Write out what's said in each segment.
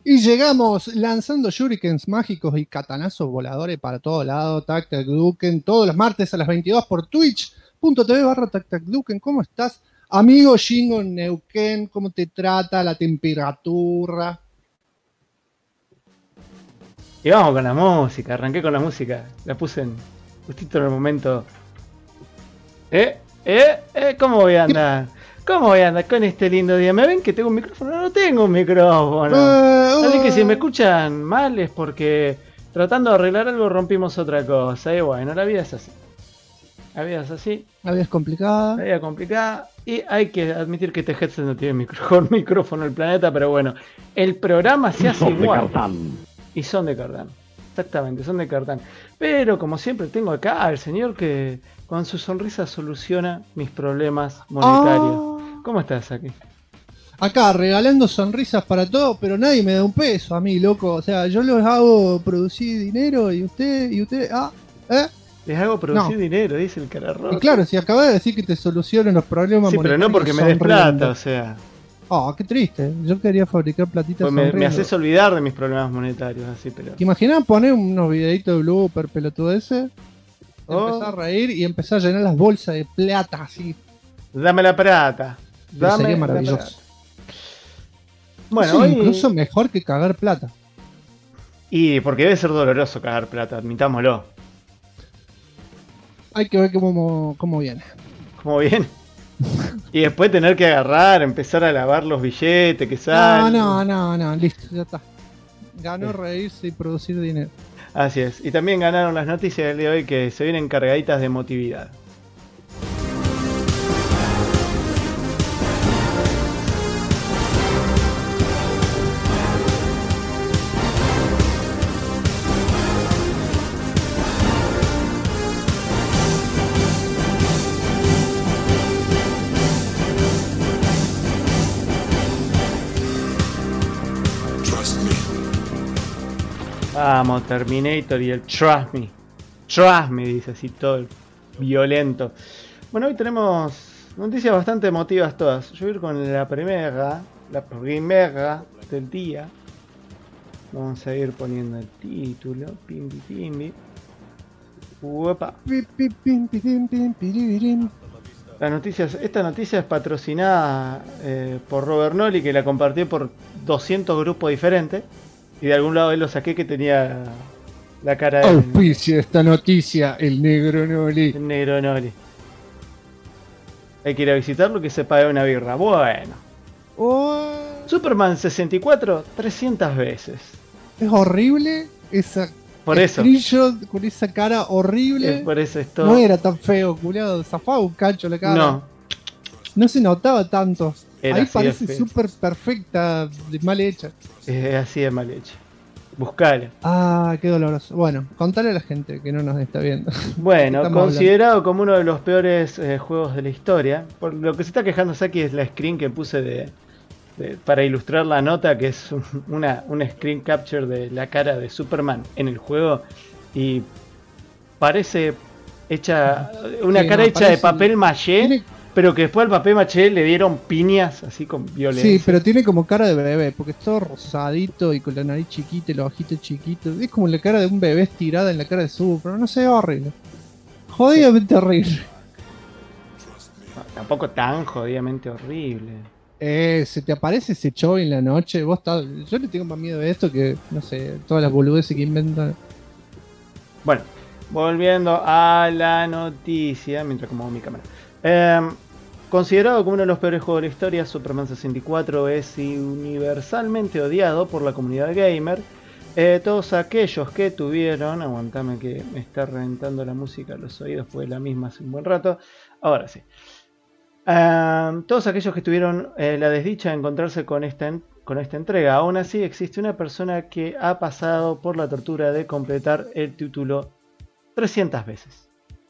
Y llegamos lanzando shurikens mágicos y katanazos voladores para todo lado. Tac Tac Duken, todos los martes a las 22 por twitch.tv/Tac Tac Duken. ¿Cómo estás, amigo Shingo Neuquén? ¿Cómo te trata la temperatura? Y vamos con la música, arranqué con la música. La puse justito en el momento. ¿Cómo voy a andar? ¿Cómo voy a andar con este lindo día? ¿Me ven que tengo un micrófono? No tengo un micrófono. Así que si me escuchan mal es porque tratando de arreglar algo rompimos otra cosa. Y bueno, la vida es así. La vida es así. La vida es complicada. La vida es complicada. Y hay que admitir que este headset no tiene mejor micrófono del planeta. Pero bueno, el programa se hace igual. Y son de cartán. Exactamente, son de cartán. Pero como siempre tengo acá al señor que con su sonrisa soluciona mis problemas monetarios. ¿Cómo estás aquí? Acá regalando sonrisas para todo, pero nadie me da un peso a mí, loco. O sea, yo los hago producir dinero y usted, Les hago producir dinero, dice el cara roja. Y claro, si acabas de decir que te solucionen los problemas monetarios. Sí, pero no porque me des plata, o sea. Oh, qué triste. Yo quería fabricar platitas. Pues me haces olvidar de mis problemas monetarios, así, pero. ¿Te imaginas poner unos videitos de blooper pelotudeces? Empezar a reír y empezar a llenar las bolsas de plata así. Dame la plata. Sería maravilloso. Bueno, hoy incluso mejor que cagar plata. Y porque debe ser doloroso cagar plata, admitámoslo. Hay que ver cómo viene. ¿Cómo viene? Y después tener que agarrar, empezar a lavar los billetes que salen. No, listo, ya está. Ganó reírse y producir dinero. Así es. Y también ganaron las noticias del día de hoy que se vienen cargaditas de emotividad. Vamos, Terminator y el Trust Me. Trust Me, dice así todo violento. Bueno, hoy tenemos noticias bastante emotivas todas. Yo voy a ir con la primera del día. Vamos a ir poniendo el título. Pimbi. Uepa. Esta noticia es patrocinada por Robert Nolly, que la compartió por 200 grupos diferentes. Y de algún lado él lo saqué que tenía la cara de... Auspicia esta noticia, el Negro Noli. El Negro Noli. Hay que ir a visitarlo, que se pague una birra. Bueno. Superman 64, 300 veces. Es horrible esa... Por eso. Con esa cara horrible. Por eso es todo. No era tan feo, culiado. Zafaba un cacho la cara. No se notaba tanto. Ahí parece súper perfecta, mal hecha. Así de mal hecha. Buscala. Qué doloroso. Bueno, contale a la gente que no nos está viendo. Bueno, considerado como uno de los peores juegos de la historia. Por lo que se está quejando Saki es la screen que puse para ilustrar la nota, que es una screen capture de la cara de Superman en el juego. Y parece hecha una cara hecha de papel maché. Pero que después al papel maché le dieron piñas así con violencia. Sí, pero tiene como cara de bebé, porque es todo rosadito y con la nariz chiquita y los ojitos chiquitos. Es como la cara de un bebé estirada en la cara de Super. No sé, horrible. Jodidamente horrible. No, tampoco tan jodidamente horrible. Se te aparece ese show en la noche. Yo le tengo más miedo a esto que, no sé, todas las boludeces que inventan. Bueno, volviendo a la noticia, mientras acomodo mi cámara. Considerado como uno de los peores juegos de la historia, Superman 64 es universalmente odiado por la comunidad gamer. Todos aquellos que tuvieron... Aguantame que me está reventando la música a los oídos, pues la misma hace un buen rato. Ahora sí. Todos aquellos que tuvieron la desdicha de encontrarse con esta entrega. Aún así existe una persona que ha pasado por la tortura de completar el título 300 veces.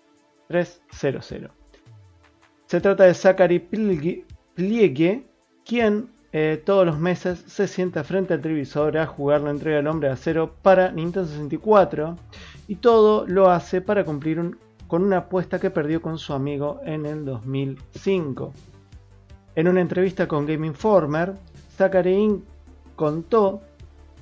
300. Se trata de Zachary Pliege, quien todos los meses se sienta frente al televisor a jugar la entrega del Hombre de Acero para Nintendo 64, y todo lo hace para cumplir con una apuesta que perdió con su amigo en el 2005. En una entrevista con Game Informer, Zachary contó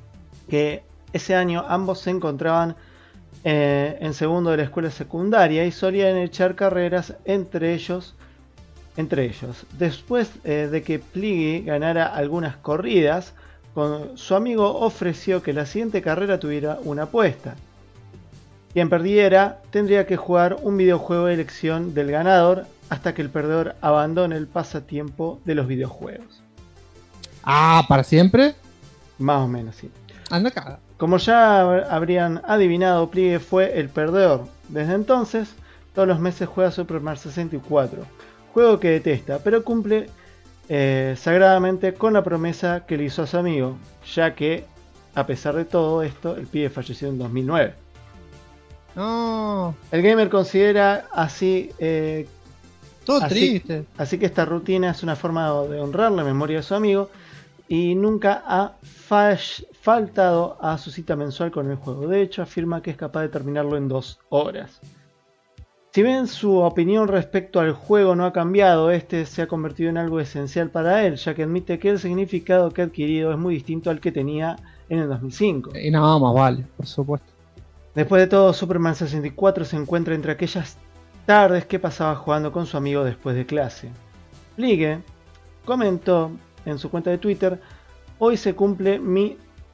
que ese año ambos se encontraban en segundo de la escuela secundaria y solían echar carreras entre ellos. Después de que Pliggy ganara algunas corridas, su amigo ofreció que la siguiente carrera tuviera una apuesta. Quien perdiera tendría que jugar un videojuego de elección del ganador hasta que el perdedor abandone el pasatiempo de los videojuegos. Ah, ¿para siempre? Más o menos, sí. Anda acá. Como ya habrían adivinado, Pliggy fue el perdedor. Desde entonces, todos los meses juega Super Mario 64. Juego que detesta, pero cumple sagradamente con la promesa que le hizo a su amigo, ya que, a pesar de todo esto, el pibe falleció en 2009. No. El gamer considera así... Todo triste. Así que esta rutina es una forma de honrar la memoria de su amigo y nunca ha faltado a su cita mensual con el juego. De hecho, afirma que es capaz de terminarlo en 2 horas. Si bien su opinión respecto al juego no ha cambiado, este se ha convertido en algo esencial para él, ya que admite que el significado que ha adquirido es muy distinto al que tenía en el 2005. Y nada más vale, por supuesto. Después de todo, Superman 64 se encuentra entre aquellas tardes que pasaba jugando con su amigo después de clase. Pliggy comentó en su cuenta de Twitter: hoy se cumple mi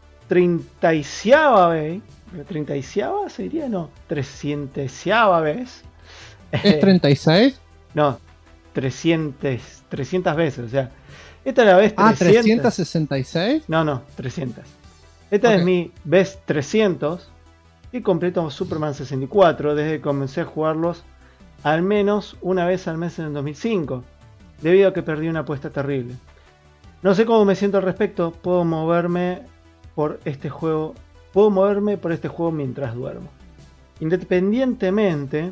30ª vez. ¿30ª se diría? No, 300ª vez. ¿Es 36? No, 300 veces. O sea, esta es la vez 300. Ah, 366. No, 300. Esta es mi vez 300 y completo Superman 64 desde que comencé a jugarlos al menos una vez al mes en el 2005, debido a que perdí una apuesta terrible. No sé cómo me siento al respecto. Puedo moverme por este juego mientras duermo. Independientemente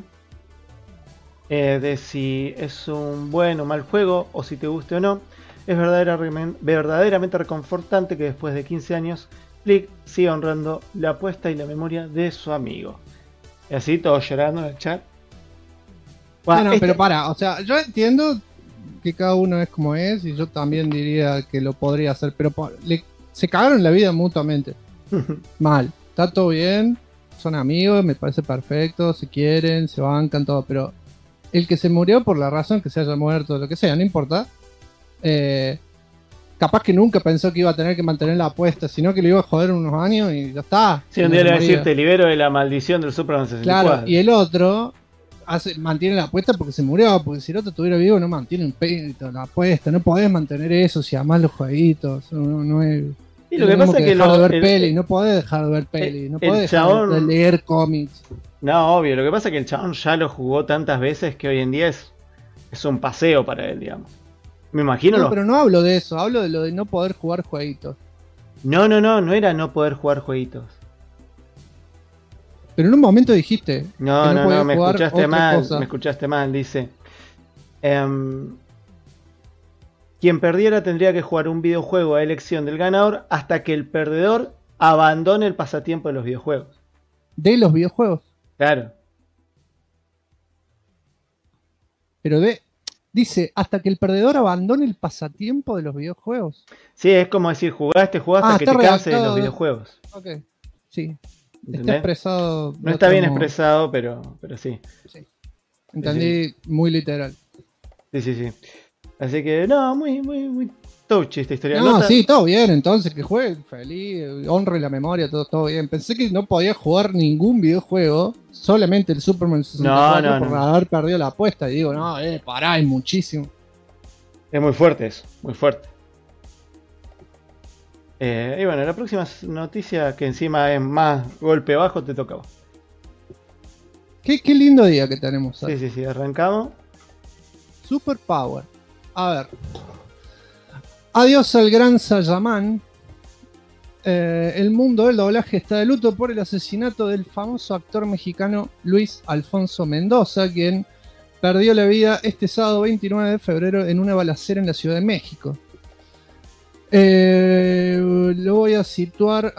de si es un buen o mal juego o si te guste o no, es verdaderamente reconfortante que después de 15 años Pliggy siga honrando la apuesta y la memoria de su amigo. Y así todos llorando en el chat. Bueno, pero o sea, yo entiendo que cada uno es como es y yo también diría que lo podría hacer, pero se cagaron la vida mutuamente. Mal, está todo bien, son amigos, me parece perfecto, se quieren, se bancan, todo, pero el que se murió por la razón que se haya muerto, lo que sea, no importa, capaz que nunca pensó que iba a tener que mantener la apuesta, sino que lo iba a joder unos años y ya está. Sí, un día le va a decir: te libero de la maldición del Superman 64. Claro, y el otro mantiene la apuesta porque se murió, porque si el otro estuviera vivo no mantiene la apuesta, no podés mantener eso si amás los jueguitos, no es... Y lo que pasa es que no podés dejar de ver peli, no podés dejar de leer cómics. No, obvio, lo que pasa es que el chabón ya lo jugó tantas veces que hoy en día es un paseo para él, digamos. Me imagino. No, pero no hablo de eso, hablo de lo de no poder jugar jueguitos. No era no poder jugar jueguitos. Pero en un momento dijiste. No, me escuchaste mal, me escuchaste mal, dice. Quien perdiera tendría que jugar un videojuego a elección del ganador hasta que el perdedor abandone el pasatiempo de los videojuegos. ¿De los videojuegos? Claro. Pero dice, hasta que el perdedor abandone el pasatiempo de los videojuegos. Sí, es como decir, jugaste hasta que te canses de los videojuegos. Ok, sí. ¿Entendés? Está expresado. No está bien expresado, pero sí. Entendí, sí. Muy literal. Sí. Así que, no, muy touchy esta historia. No, sí, todo bien, entonces que juegue feliz, honre la memoria, todo bien. Pensé que no podía jugar ningún videojuego, solamente el Superman 64 por haber perdido la apuesta. Y digo, no, pará, es muchísimo. Es muy fuerte eso, muy fuerte. Y bueno, la próxima noticia, que encima es más golpe bajo, te toca a vos. Qué lindo día que tenemos hoy. Sí, arrancamos. Super Power. A ver. Adiós al gran Sayaman. El mundo del doblaje está de luto por el asesinato del famoso actor mexicano Luis Alfonso Mendoza, quien perdió la vida este sábado 29 de febrero en una balacera en la Ciudad de México. Lo voy a citar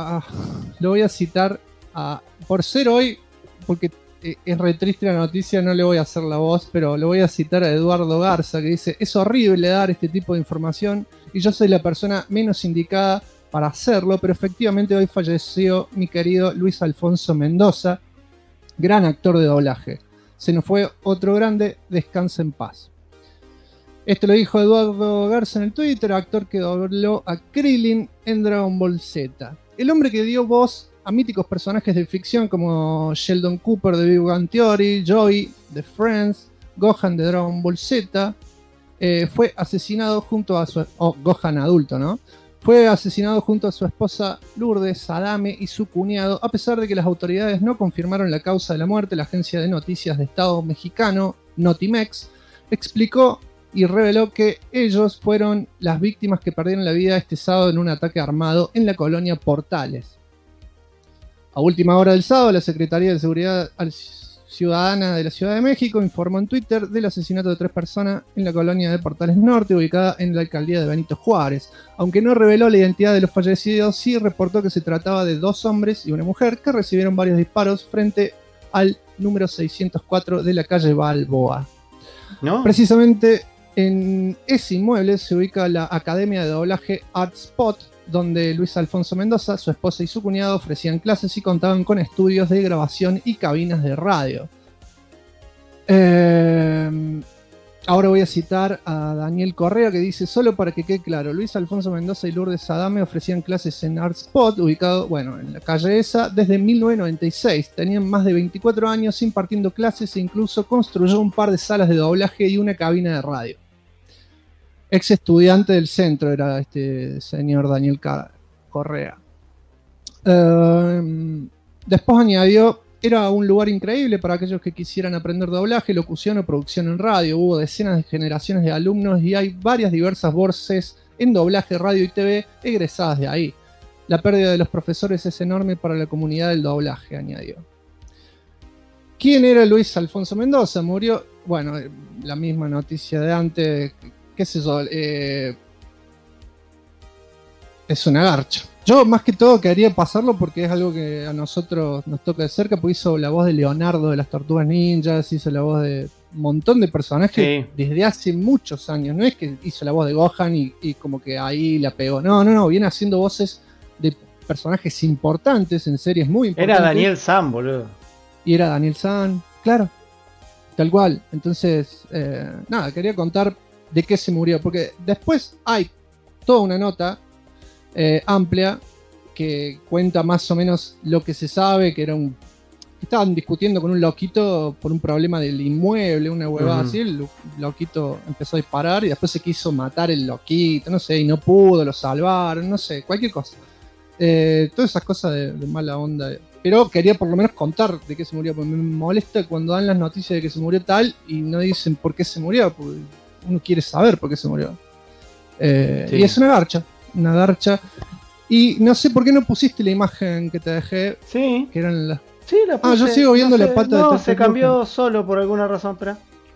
por ser hoy, porque es re triste la noticia, no le voy a hacer la voz, pero lo voy a citar a Eduardo Garza, que dice: es horrible dar este tipo de información y yo soy la persona menos indicada para hacerlo, pero efectivamente hoy falleció mi querido Luis Alfonso Mendoza, gran actor de doblaje. Se nos fue otro grande, descansa en paz. Esto lo dijo Eduardo Garza en el Twitter, actor que dobló a Krillin en Dragon Ball Z. El hombre que dio voz a míticos personajes de ficción como Sheldon Cooper de Big Bang Theory, Joey de Friends, Gohan de Dragon Ball Z, fue asesinado junto a su... Gohan adulto, ¿no? Fue asesinado junto a su esposa Lourdes Adame y su cuñado, a pesar de que las autoridades no confirmaron la causa de la muerte. La agencia de noticias de Estado mexicano, Notimex, explicó y reveló que ellos fueron las víctimas que perdieron la vida este sábado en un ataque armado en la colonia Portales. A última hora del sábado, la Secretaría de Seguridad Ciudadana de la Ciudad de México informó en Twitter del asesinato de 3 personas en la colonia de Portales Norte, ubicada en la alcaldía de Benito Juárez. Aunque no reveló la identidad de los fallecidos, sí reportó que se trataba de 2 hombres y una mujer que recibieron varios disparos frente al número 604 de la calle Balboa. ¿No? Precisamente en ese inmueble se ubica la Academia de Doblaje ArtSpot, donde Luis Alfonso Mendoza, su esposa y su cuñado ofrecían clases y contaban con estudios de grabación y cabinas de radio. Ahora voy a citar a Daniel Correa, que dice: solo para que quede claro, Luis Alfonso Mendoza y Lourdes Adame ofrecían clases en ArtSpot, ubicado, en la calle esa, desde 1996. Tenían más de 24 años impartiendo clases e incluso construyó un par de salas de doblaje y una cabina de radio. Ex estudiante del centro era este señor Daniel Correa. Después añadió: era un lugar increíble para aquellos que quisieran aprender doblaje, locución o producción en radio. Hubo decenas de generaciones de alumnos y hay varias diversas voces en doblaje, radio y TV egresadas de ahí. La pérdida de los profesores es enorme para la comunidad del doblaje, añadió. ¿Quién era Luis Alfonso Mendoza? Murió, la misma noticia de antes, qué sé yo, es una garcha. Yo más que todo quería pasarlo porque es algo que a nosotros nos toca de cerca, porque hizo la voz de Leonardo de las Tortugas Ninjas, hizo la voz de un montón de personajes desde hace muchos años. No es que hizo la voz de Gohan y como que ahí la pegó. No, viene haciendo voces de personajes importantes en series muy importantes. Era Daniel San, boludo. Y era Daniel San, claro, tal cual. Entonces, quería contar de qué se murió, porque después hay toda una nota amplia que cuenta más o menos lo que se sabe, que estaban discutiendo con un loquito por un problema del inmueble, una huevada así. El loquito empezó a disparar y después se quiso matar el loquito, no sé, y no pudo, lo salvaron, no sé, cualquier cosa. Todas esas cosas de mala onda. Pero quería por lo menos contar de qué se murió, porque me molesta cuando dan las noticias de que se murió tal y no dicen por qué se murió, porque uno quiere saber por qué se murió. Y es una garcha. Y no sé por qué no pusiste la imagen que te dejé. Sí. Que eran las... Sí, la puse. Yo sigo viendo la pata de... No, se cambió solo por alguna razón, espera.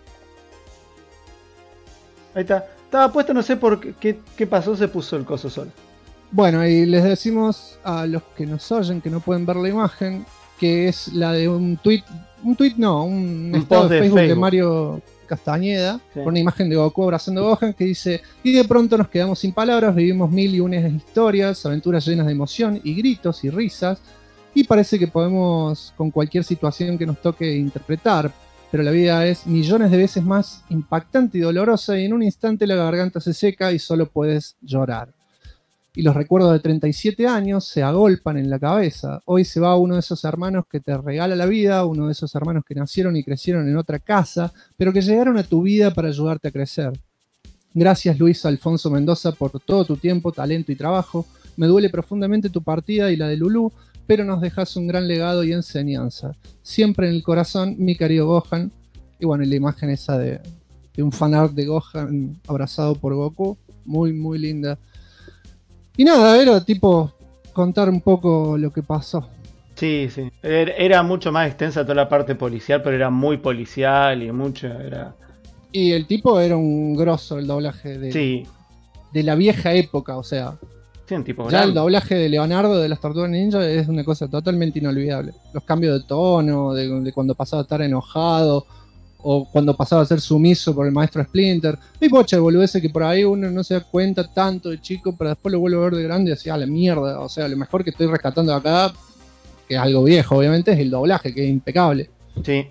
Ahí está. Estaba puesto, no sé por qué pasó, se puso el coso solo. Bueno, y les decimos a los que nos oyen, que no pueden ver la imagen, que es la de un estado de Facebook de Mario Castañeda, con una imagen de Goku abrazando a Gohan, que dice: y de pronto nos quedamos sin palabras, vivimos 1001 historias, aventuras llenas de emoción y gritos y risas, y parece que podemos con cualquier situación que nos toque interpretar, pero la vida es millones de veces más impactante y dolorosa, y en un instante la garganta se seca y solo puedes llorar. Y los recuerdos de 37 años se agolpan en la cabeza. Hoy se va uno de esos hermanos que te regala la vida, uno de esos hermanos que nacieron y crecieron en otra casa, pero que llegaron a tu vida para ayudarte a crecer. Gracias, Luis Alfonso Mendoza, por todo tu tiempo, talento y trabajo. Me duele profundamente tu partida y la de Lulú, pero nos dejas un gran legado y enseñanza. Siempre en el corazón, mi querido Gohan. Y la imagen esa de un fanart de Gohan abrazado por Goku, muy, muy linda. Y nada, era tipo contar un poco lo que pasó. Sí. Era mucho más extensa toda la parte policial, pero era muy policial y mucho era... Y el tipo era un grosso, el doblaje de la vieja época, o sea. Sí, un tipo ya grande. El doblaje de Leonardo de las Tortugas Ninja es una cosa totalmente inolvidable. Los cambios de tono, de cuando pasaba a estar enojado, o cuando pasaba a ser sumiso por el maestro Splinter. Hay bocha de boludeces que por ahí uno no se da cuenta tanto de chico, pero después lo vuelve a ver de grande y decía, la mierda. O sea, lo mejor que estoy rescatando de acá, que es algo viejo obviamente, es el doblaje, que es impecable. Sí.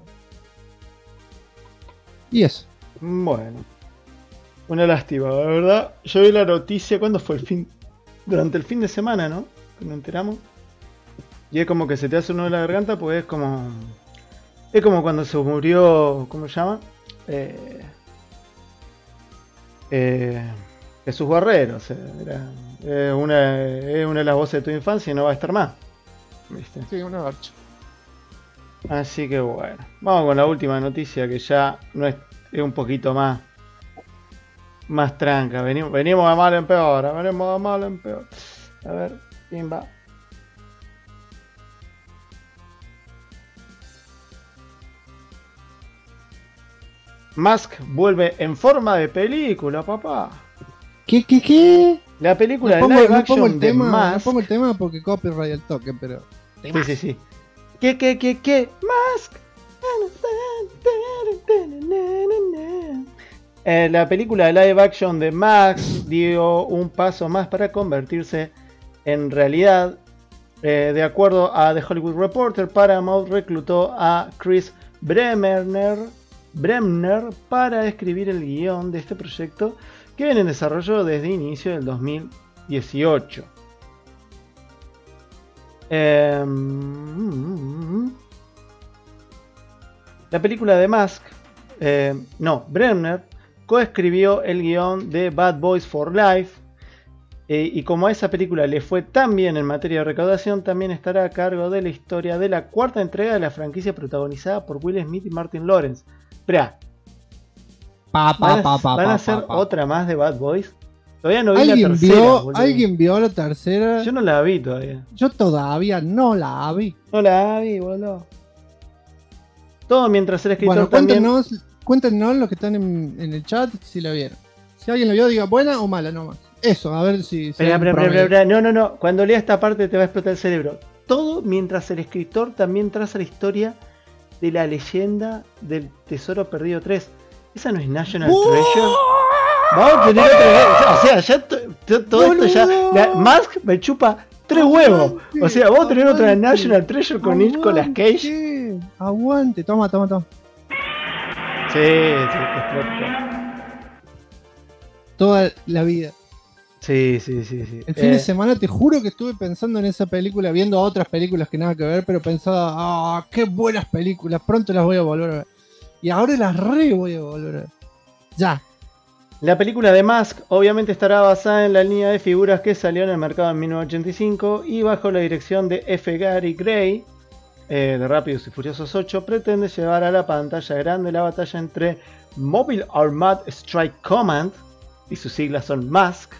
Y eso. Bueno. Una lástima, la verdad. Yo vi la noticia, ¿cuándo fue el fin? Durante el fin de semana, ¿no? Que nos enteramos. Y es como que se te hace uno de la garganta, pues es como... Es como cuando se murió... ¿Cómo se llama? Jesús Barrero. O sea, era una de las voces de tu infancia y no va a estar más. ¿Viste? Sí, una garcha. Así que bueno. Vamos con la última noticia que ya no es un poquito más tranca. Venimos de mal en peor. Venimos de mal en peor. A ver, ¿quién va? Musk vuelve en forma de película, papá. ¿Qué? La película de live action de Musk. No pongo el tema porque copyright al toque, pero... Sí. ¿Qué? Musk. La película de live action de Max dio un paso más para convertirse en realidad. De acuerdo a The Hollywood Reporter, Paramount reclutó a Chris Bremner para escribir el guión de este proyecto que viene en desarrollo desde inicio del 2018. La película de Musk, Bremner coescribió el guión de Bad Boys for Life, y como a esa película le fue tan bien en materia de recaudación, también estará a cargo de la historia de la cuarta entrega de la franquicia protagonizada por Will Smith y Martin Lawrence. Esperá, ¿van a hacer otra más de Bad Boys? Todavía no vi la tercera. ¿Alguien vio la tercera? Yo no la vi todavía. Yo todavía no la vi. No la vi, boludo. Todo mientras el escritor bueno, también... Cuéntenos los que están en el chat si la vieron. Si alguien la vio, diga buena o mala nomás. Eso, a ver si... Espera. No. Cuando lea esta parte te va a explotar el cerebro. Todo mientras el escritor también traza la historia de la leyenda del Tesoro Perdido 3. ¿Esa no es National Treasure? Vamos a tener otra vez. O sea, ya todo esto ya... Musk me chupa 3 huevos. O sea, vamos a tener otra National Treasure con Nicolas Cage. Aguante, toma. Sí, toda la vida. Sí. El fin de semana te juro que estuve pensando en esa película, viendo otras películas que nada que ver, pero pensaba, qué buenas películas, pronto las voy a volver a ver. Y ahora las voy a volver a ver. Ya. La película de Musk obviamente estará basada en la línea de figuras que salió en el mercado en 1985 y bajo la dirección de F. Gary Gray, de Rápidos y Furiosos 8, pretende llevar a la pantalla grande la batalla entre Mobile Armored Strike Command, y sus siglas son Musk.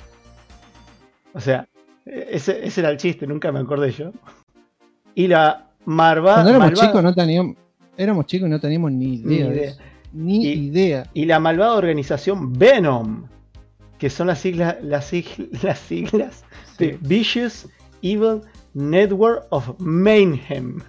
O sea, ese era el chiste, nunca me acordé yo. Y la Cuando éramos chicos y no teníamos ni idea. Ni idea. Y la malvada organización Venom, que son las siglas de Vicious Evil Network of Mayhem.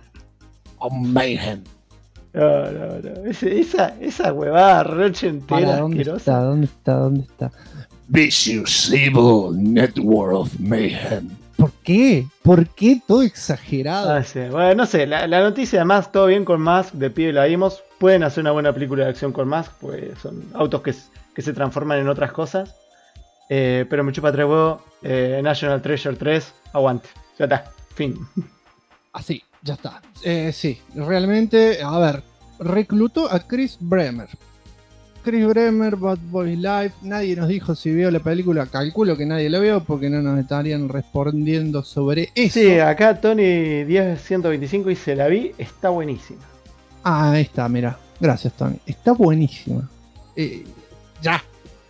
No. Esa huevada roche entera. ¿Dónde está? Vicious Evil Network of Mayhem. ¿Por qué? ¿Por qué todo exagerado? No sé. Bueno, no sé, la noticia además, todo bien con Musk, de pibe la vimos. Pueden hacer una buena película de acción con Musk, pues son autos que se transforman en otras cosas. Pero me chupa 3 huevos. National Treasure 3, aguante. Ya está, fin. Así, ya está. Sí, realmente, a ver, reclutó a Chris Bremner. Chris Bremner, Bad Boys Life. Nadie nos dijo si vio la película. Calculo que nadie la vio porque no nos estarían respondiendo sobre eso. Sí, acá Tony 10125 dice: la vi, está buenísima. Ah, ahí está, mira. Gracias, Tony. Está buenísima. Ya.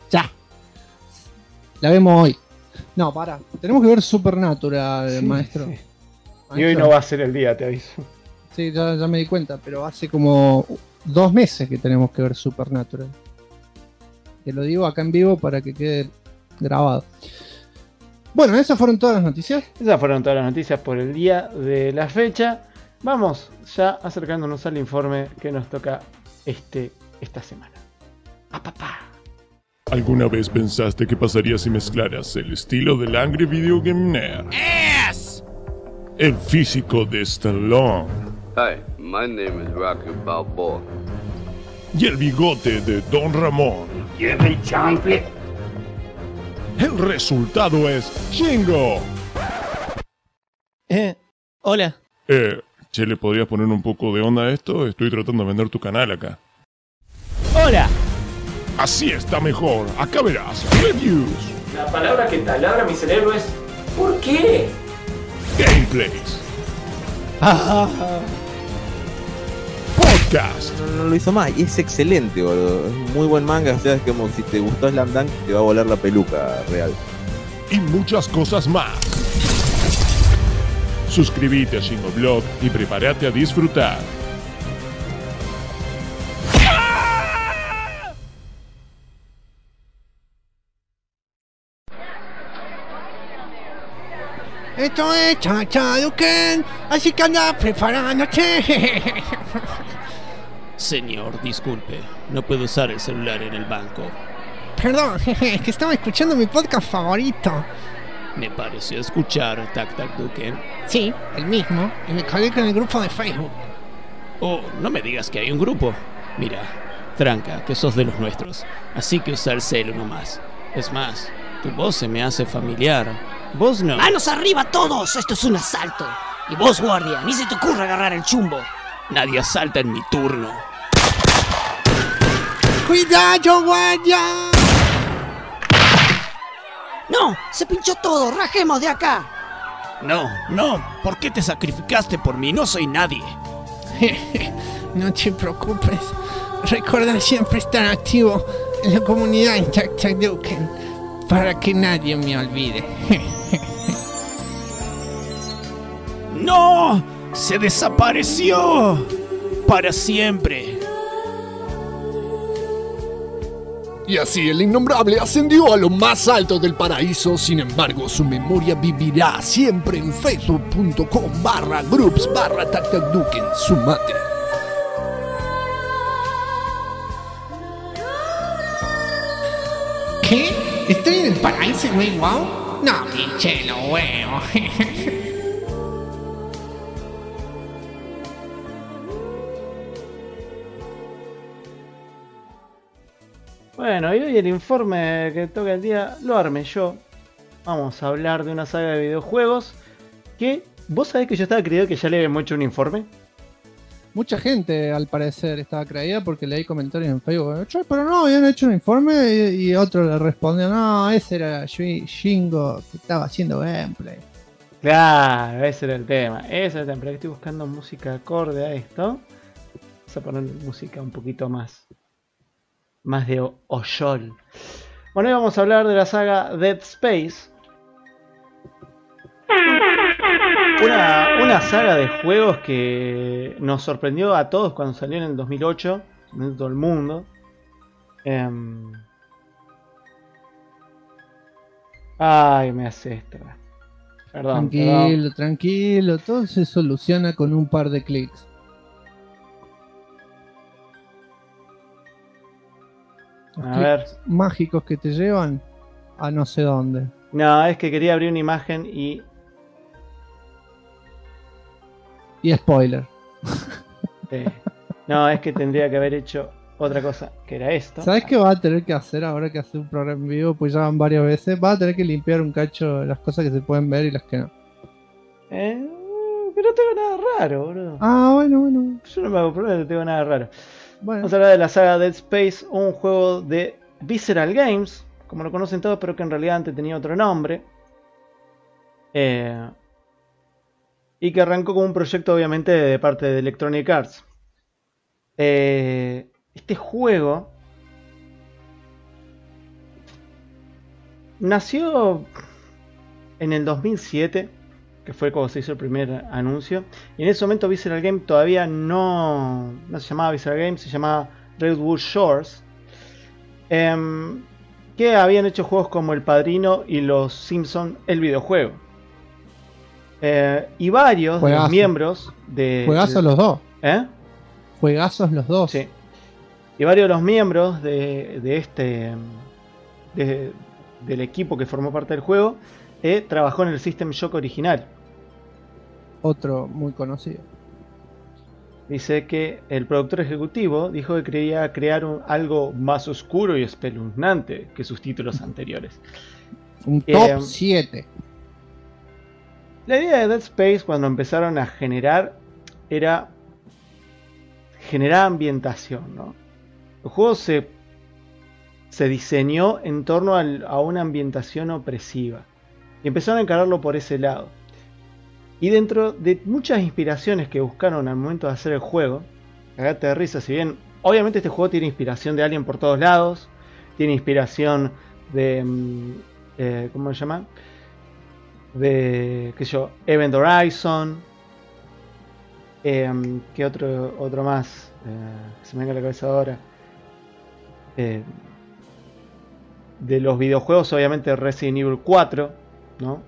La vemos hoy. No, para. Tenemos que ver Supernatural, sí, maestro. Sí. Y hoy no va a ser el día, te aviso. Sí, ya me di cuenta, pero hace como 2 meses que tenemos que ver Supernatural. Te lo digo acá en vivo para que quede grabado. Bueno, esas fueron todas las noticias. Esas fueron todas las noticias por el día de la fecha. Vamos ya acercándonos al informe que nos toca esta semana. ¡Papá! ¿Alguna vez pensaste qué pasaría si mezclaras el estilo del Angry Video Game Nerd? Yes! El físico de Stallone. Hi, my name is Rocky Balboa. Y el bigote de Don Ramón. El resultado es Shingo. Hola. Che, ¿le podrías poner un poco de onda a esto? Estoy tratando de vender tu canal acá. Hola. Así está mejor. Acá verás. Reviews. La palabra que taladra mi cerebro es ¿por qué? Gameplays. Podcast. No lo hizo más y es excelente, boludo. Es un muy buen manga. O sea, es como si te gustó Slam Dunk, te va a volar la peluca real. Y muchas cosas más. Suscríbete a Shingo Blog y prepárate a disfrutar. Esto es Chachaduken, así que anda preparándote. Señor, disculpe. No puedo usar el celular en el banco. Perdón, es que estaba escuchando mi podcast favorito. Me pareció escuchar Tac Tac Duken. Sí, el mismo, y me colgué con el grupo de Facebook. Oh, no me digas que hay un grupo. Mira, tranca, que sos de los nuestros. Así que usa el celu nomás. Es más, tu voz se me hace familiar. Vos no. ¡Manos arriba todos! ¡Esto es un asalto! Y vos, guardia, ni se te ocurra agarrar el chumbo. Nadie asalta en mi turno. ¡Cuidado, guardia! ¡No! ¡Se pinchó todo! ¡Rajemos de acá! No. ¿Por qué te sacrificaste por mí? No soy nadie. No te preocupes. Recuerda siempre estar activo en la comunidad en Chachaduken para que nadie me olvide. ¡No! ¡Se desapareció! ¡Para siempre! Y así el innombrable ascendió a lo más alto del paraíso. Sin embargo, su memoria vivirá siempre en facebook.com/groups/TacTacDuken. Sumate. ¿Qué? ¿Estoy en el paraíso, güey? ¿Wow? No, pinche, no, huevo. Bueno, y hoy el informe que toca el día lo armé yo. Vamos a hablar de una saga de videojuegos que... ¿Vos sabés que yo estaba creído que ya le habíamos hecho un informe? Mucha gente, al parecer, estaba creída porque leí comentarios en Facebook. Che, pero no, habían hecho un informe y otro le respondió, no, ese era Shingo que estaba haciendo gameplay. Claro, ese era el tema. Ese era el tema. Pero estoy buscando música acorde a esto. Vamos a poner música un poquito más de Oyol. Bueno, hoy vamos a hablar de la saga Dead Space. Una saga de juegos que nos sorprendió a todos cuando salió en el 2008. En todo el mundo. Ay, me hace esto. Perdón. Tranquilo. Todo se soluciona con un par de clics. A ver. Mágicos que te llevan a no sé dónde. No, es que quería abrir una imagen y... Y spoiler. No, es que tendría que haber hecho otra cosa, que era esto. ¿Sabes qué va a tener que hacer ahora que hace un programa en vivo? Pues ya van varias veces. Va a tener que limpiar un cacho las cosas que se pueden ver y las que no. Pero no tengo nada raro, boludo. Ah, bueno. Yo no me hago problema, no tengo nada raro. Bueno. Vamos a hablar de la saga Dead Space, un juego de Visceral Games, como lo conocen todos, pero que en realidad antes tenía otro nombre. Y que arrancó como un proyecto obviamente de parte de Electronic Arts. Este juego nació en el 2007, que fue cuando se hizo el primer anuncio. Y en ese momento Visceral Games todavía no se llamaba Visceral Games, se llamaba Redwood Shores. Que habían hecho juegos como El Padrino y Los Simpson, el videojuego. Y varios de los miembros de... Juegazos los dos. ¿Eh? Juegazos los dos. Sí. Y varios de los miembros del equipo que formó parte del juego trabajó en el System Shock original. Otro muy conocido. Dice que el productor ejecutivo dijo que quería crear algo más oscuro y espeluznante que sus títulos anteriores. Un top 7. La idea de Dead Space cuando empezaron a generar generar ambientación, ¿no? El juego se diseñó en torno a una ambientación opresiva y empezaron a encararlo por ese lado. Y dentro de muchas inspiraciones que buscaron al momento de hacer el juego, cagate de risa, si bien obviamente este juego tiene inspiración de Alien por todos lados, tiene inspiración de ¿cómo se llama? De, qué sé yo, Event Horizon, ¿qué otro más? Se me venga a la cabeza ahora. De los videojuegos, obviamente Resident Evil 4, ¿no?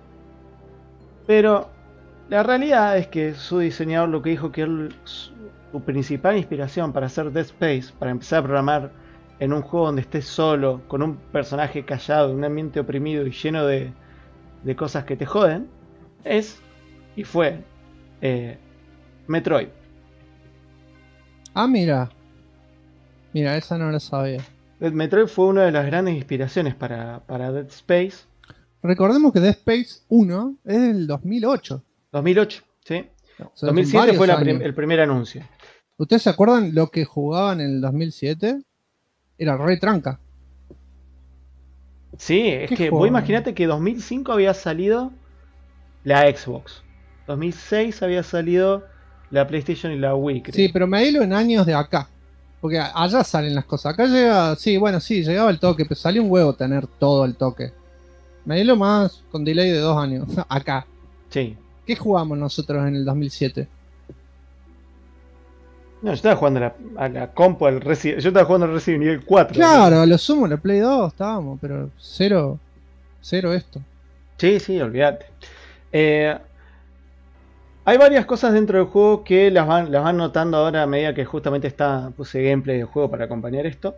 Pero la realidad es que su diseñador lo que dijo que su principal inspiración para hacer Dead Space, para empezar a programar en un juego donde estés solo, con un personaje callado, un ambiente oprimido y lleno de cosas que te joden, fue Metroid. Ah, mira, esa no la sabía. Metroid fue una de las grandes inspiraciones para Dead Space. Recordemos que Dead Space 1 es del 2008. 2008, sí. O sea, 2007 fue el primer anuncio. ¿Ustedes se acuerdan lo que jugaban en el 2007? Era re tranca. Sí, es que vos imaginate que 2005 había salido la Xbox. 2006 había salido la PlayStation y la Wii, creo. Sí, pero medilo en años de acá. Porque allá salen las cosas. Acá llega, llegaba el toque, pero salió un huevo tener todo el toque. Medilo más con delay de 2 años. Acá. Sí. ¿Qué jugamos nosotros en el 2007? No, yo estaba jugando a la compu, yo estaba jugando al Resident Evil 4. Claro, a lo sumo, en el Play 2 estábamos, pero cero esto. Sí, olvídate. Hay varias cosas dentro del juego que las van notando ahora a medida que justamente puse gameplay del juego para acompañar esto.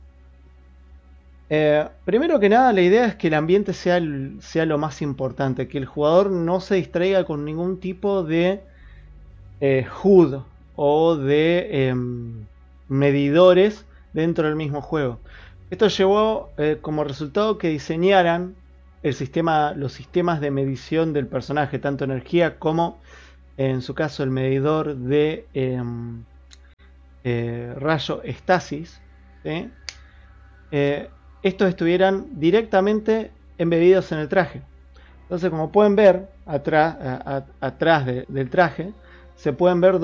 Primero que nada, la idea es que el ambiente sea lo más importante, que el jugador no se distraiga con ningún tipo de HUD o de medidores dentro del mismo juego. Esto llevó como resultado que diseñaran los sistemas de medición del personaje, tanto energía como, en su caso, el medidor de rayo estasis, ¿sí? Estos estuvieran directamente embebidos en el traje. Entonces, como pueden ver, atrás del traje se pueden ver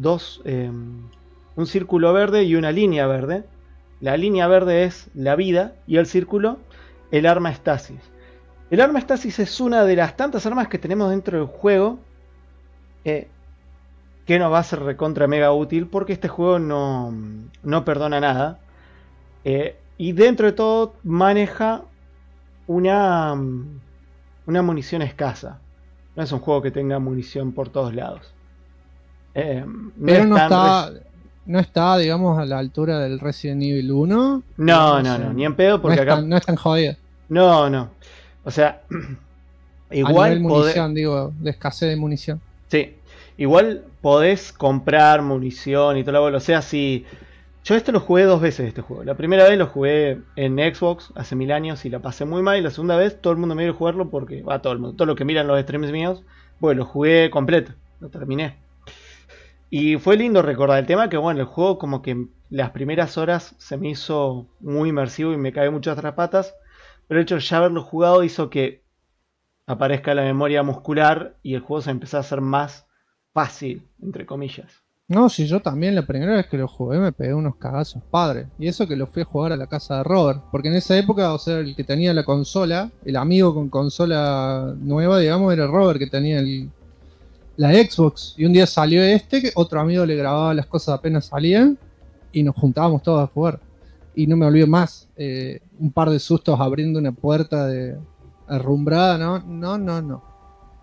un círculo verde y una línea verde. La línea verde es la vida y el círculo el arma estasis. El arma estasis es una de las tantas armas que tenemos dentro del juego que nos va a ser recontra mega útil porque este juego no perdona nada. Y dentro de todo maneja una munición escasa. No es un juego que tenga munición por todos lados. Pero no está, digamos, a la altura del Resident Evil 1. No, ni en pedo porque acá no es tan jodido. No. O sea, igual a nivel munición, de escasez de munición. Sí, igual podés comprar munición y toda la bola. O sea, si yo esto lo jugué 2 veces este juego. La primera vez lo jugué en Xbox hace 1000 años y la pasé muy mal. Y la segunda vez todo el mundo me dio a jugarlo porque todo el mundo, todo lo que miran los streams míos, pues lo jugué completo, lo terminé. Y fue lindo recordar el tema que bueno, el juego como que las primeras horas se me hizo muy inmersivo y me cagué muchas otras patas. Pero el hecho de ya haberlo jugado hizo que aparezca la memoria muscular y el juego se empezó a hacer más fácil, entre comillas. No, si yo también la primera vez que lo jugué me pegué unos cagazos padre. Y eso que lo fui a jugar a la casa de Robert. Porque en esa época, o sea, el que tenía la consola, el amigo con consola nueva, digamos, era Robert, que tenía la Xbox. Y un día salió que otro amigo le grababa las cosas apenas salían y nos juntábamos todos a jugar. Y no me olvido más, un par de sustos abriendo una puerta arrumbrada, no.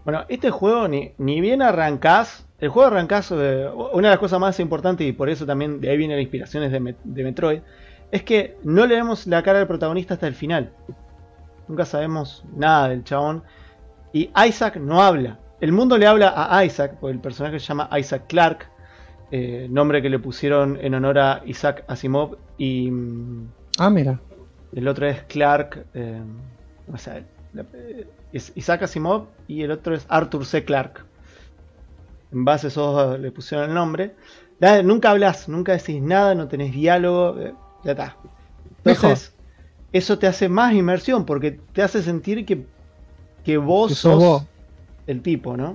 Bueno, este juego ni bien arrancás. El juego arrancás. Una de las cosas más importantes, y por eso también de ahí vienen las inspiraciones de Metroid, es que no le vemos la cara del protagonista hasta el final. Nunca sabemos nada del chabón. Y Isaac no habla. El mundo le habla a Isaac, porque el personaje se llama Isaac Clarke, nombre que le pusieron en honor a Isaac Asimov. Y mira. el otro es Clarke. O sea, es Isaac Asimov y el otro es Arthur C. Clarke. En base a esos le pusieron el nombre. Nunca hablas, nunca decís nada, no tenés diálogo. Ya está. Entonces, eso te hace más inmersión porque te hace sentir que vos sos el tipo, ¿no?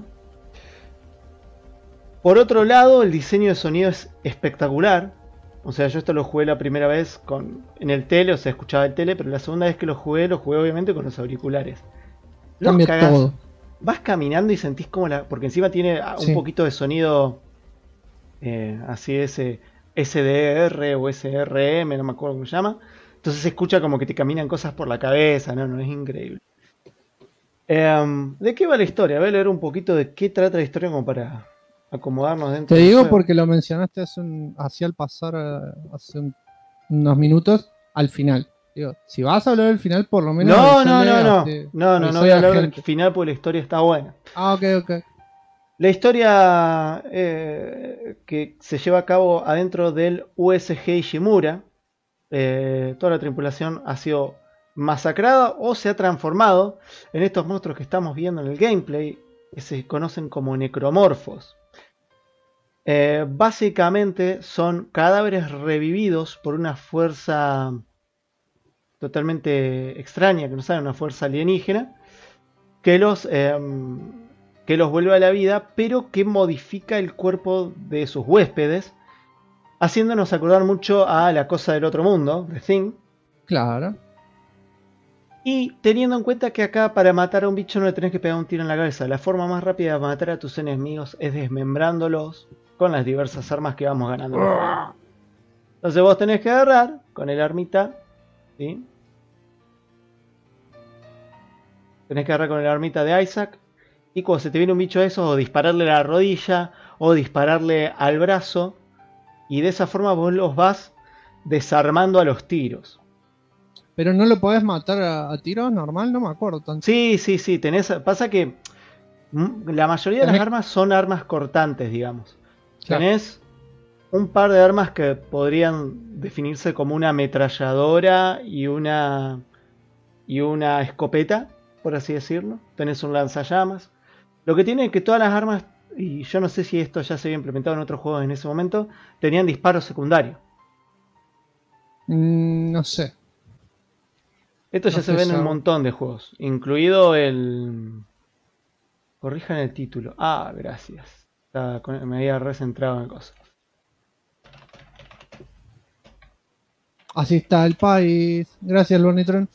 Por otro lado, el diseño de sonido es espectacular. O sea, yo esto lo jugué la primera vez en el tele, o sea, escuchaba el tele, pero la segunda vez que lo jugué obviamente con los auriculares. Cambia todo. Vas caminando y sentís como porque encima tiene un poquito de sonido así ese SDR o SRM, no me acuerdo cómo se llama. Entonces se escucha como que te caminan cosas por la cabeza, no es increíble. ¿De qué va la historia? Voy a leer un poquito de qué trata la historia como para acomodarnos dentro. Te digo porque lo mencionaste hace al pasar hace unos minutos al final. Digo, si vas a hablar del final, por lo menos. No voy a hablar del final porque la historia está buena. Ok. La historia que se lleva a cabo adentro del USG Ishimura. Toda la tripulación ha sido masacrada o se ha transformado en estos monstruos que estamos viendo en el gameplay, que se conocen como necromorfos. Básicamente son cadáveres revividos por una fuerza totalmente extraña, que no sabe, una fuerza alienígena, que los vuelve a la vida, pero que modifica el cuerpo de sus huéspedes, haciéndonos acordar mucho a La Cosa del Otro Mundo, The Thing. Claro. Y teniendo en cuenta que acá para matar a un bicho no le tenés que pegar un tiro en la cabeza. La forma más rápida de matar a tus enemigos es desmembrándolos con las diversas armas que vamos ganando. Entonces vos tenés que agarrar con el armita, ¿sí? Tenés que agarrar con el armita de Isaac. Y cuando se te viene un bicho de esos, o dispararle a la rodilla, o dispararle al brazo. Y de esa forma vos los vas desarmando a los tiros. Pero no lo podés matar a tiros normal, no me acuerdo tanto. Sí. Pasa que la mayoría de las armas son armas cortantes, digamos. Claro. Tenés un par de armas que podrían definirse como una ametralladora y una escopeta, por así decirlo. Tenés un lanzallamas. Lo que tiene es que todas las armas, y yo no sé si esto ya se había implementado en otros juegos en ese momento, tenían disparos secundarios. No sé. Esto ya se ve en un montón de juegos, incluido el... Corrijan el título. Gracias. Me había recentrado en el coso. Así está el país. Gracias, Lonitron.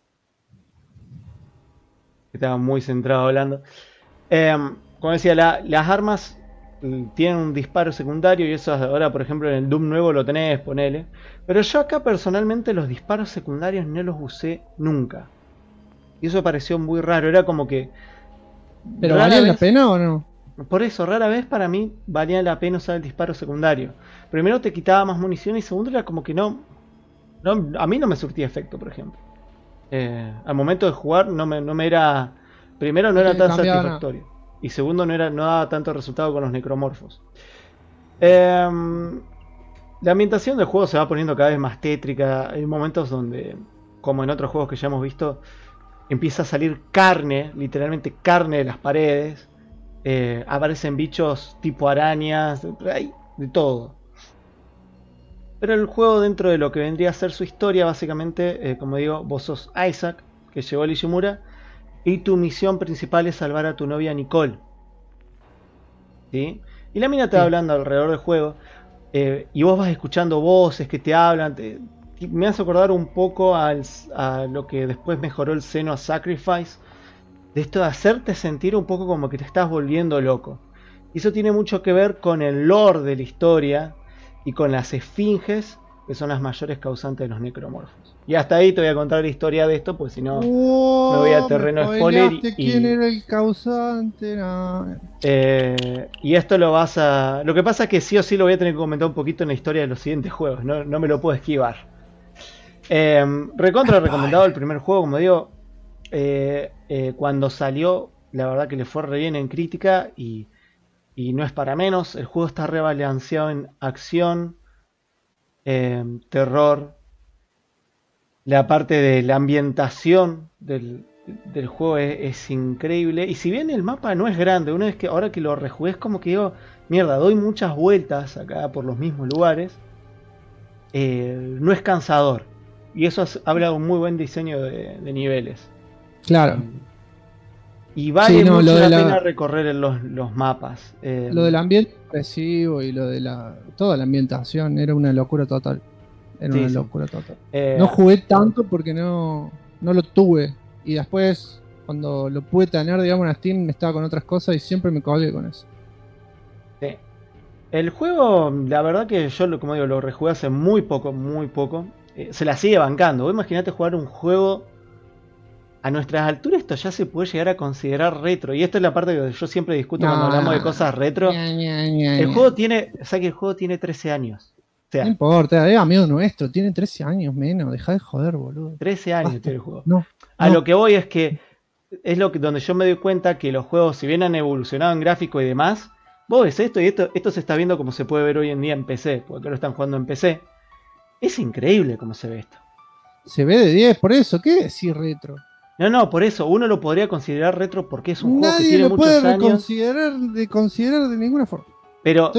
Estaba muy centrado hablando. Como decía, las armas tienen un disparo secundario y eso ahora, por ejemplo, en el Doom nuevo lo tenés, ponele. Pero yo acá personalmente los disparos secundarios no los usé nunca. Y eso me pareció muy raro, era como que... ¿Pero valía la pena o no? Por eso, rara vez para mí valía la pena usar el disparo secundario. Primero te quitaba más munición y segundo era como que no a mí no me surtía efecto, por ejemplo. Al momento de jugar no me era... Primero no era tan satisfactorio. Nada. Y segundo no daba tanto resultado con los necromorfos. La ambientación del juego se va poniendo cada vez más tétrica. Hay momentos donde, como en otros juegos que ya hemos visto, empieza a salir carne, literalmente carne de las paredes. Aparecen bichos tipo arañas, hay de todo. Pero el juego, dentro de lo que vendría a ser su historia, básicamente, como digo, vos sos Isaac, que llegó a Ishimura, y tu misión principal es salvar a tu novia Nicole. ¿Sí? Y la mina te va hablando alrededor del juego, y vos vas escuchando voces que te hablan. Me hace acordar un poco a lo que después mejoró el Senua Sacrifice, de esto de hacerte sentir un poco como que te estás volviendo loco. Y eso tiene mucho que ver con el lore de la historia y con las esfinges que son las mayores causantes de los necromorfos. Y hasta ahí te voy a contar la historia de esto, pues si no me voy a terreno spoiler. ¿Quién era el causante? No. Y esto lo vas a... Lo que pasa es que sí o sí lo voy a tener que comentar un poquito en la historia de los siguientes juegos, no me lo puedo esquivar. Recontra recomendado el primer juego, como digo, cuando salió, la verdad que le fue re bien en crítica y no es para menos. El juego está rebalanceado en acción, terror, la parte de la ambientación del juego es increíble. Y si bien el mapa no es grande, una vez que ahora que lo rejugué es como que digo, mierda, doy muchas vueltas acá por los mismos lugares, no es cansador. Y eso habla de un muy buen diseño de niveles. Claro. Y vale mucho la pena recorrer los mapas. Lo del ambiente expresivo y lo de toda la ambientación era una locura total. Locura total. No jugué tanto porque no lo tuve. Y después, cuando lo pude tener, digamos, en Steam, estaba con otras cosas y siempre me colgué con eso. Sí. El juego, la verdad que yo, como digo, lo rejugué hace muy poco. Se la sigue bancando. Vos imaginate jugar un juego... A nuestras alturas esto ya se puede llegar a considerar retro. Y esta es la parte que yo siempre discuto cuando hablamos de cosas retro. El juego tiene... O sea que el juego tiene 13 años. O sea, no importa, es amigo nuestro. Tiene 13 años menos. Deja de joder, boludo. 13 años tiene el juego. No. Lo que voy es que... Es donde yo me doy cuenta que los juegos, si bien han evolucionado en gráfico y demás... Vos ves esto y esto se está viendo como se puede ver hoy en día en PC. Porque acá lo están jugando en PC. Es increíble cómo se ve esto. Se ve de 10, por eso. ¿Qué decir retro? No, por eso, uno lo podría considerar retro porque es un juego que Nadie tiene lo muchos puede años. considerar de ninguna forma. Pero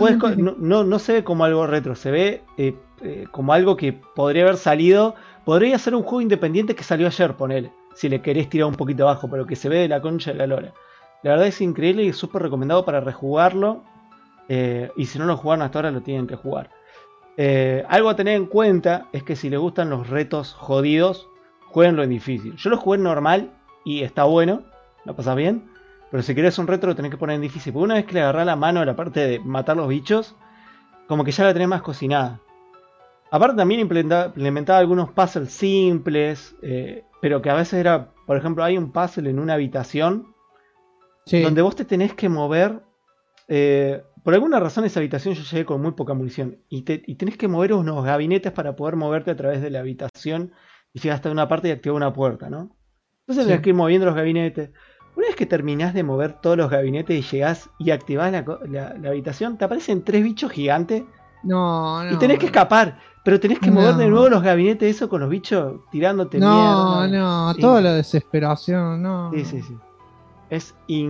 no se ve como algo retro, se ve como algo que podría haber salido. Podría ser un juego independiente que salió ayer, ponele, si le querés tirar un poquito abajo, pero que se ve de la concha de la lora. La verdad es increíble y es súper recomendado para rejugarlo. Y si no lo jugaron hasta ahora, lo tienen que jugar. Algo a tener en cuenta es que si les gustan los retos jodidos, jueguenlo en difícil. Yo lo jugué en normal y está bueno, lo pasas bien. Pero si querés un retro lo tenés que poner en difícil. Porque una vez que le agarrás la mano a la parte de matar los bichos, como que ya la tenés más cocinada. Aparte también implementaba algunos puzzles simples, pero que a veces era, por ejemplo, hay un puzzle en una habitación donde vos te tenés que mover. Por alguna razón esa habitación yo llegué con muy poca munición. Y tenés que mover unos gabinetes para poder moverte a través de la habitación. Y llegas hasta una parte y activas una puerta, ¿no? Entonces tenés que ir moviendo los gabinetes. Una vez que terminás de mover todos los gabinetes y llegás y activás la habitación, te aparecen 3 bichos gigantes. No. Y tenés que escapar. Pero tenés que mover de nuevo los gabinetes, eso con los bichos tirándote mierda. No, toda la desesperación, no. Sí. Es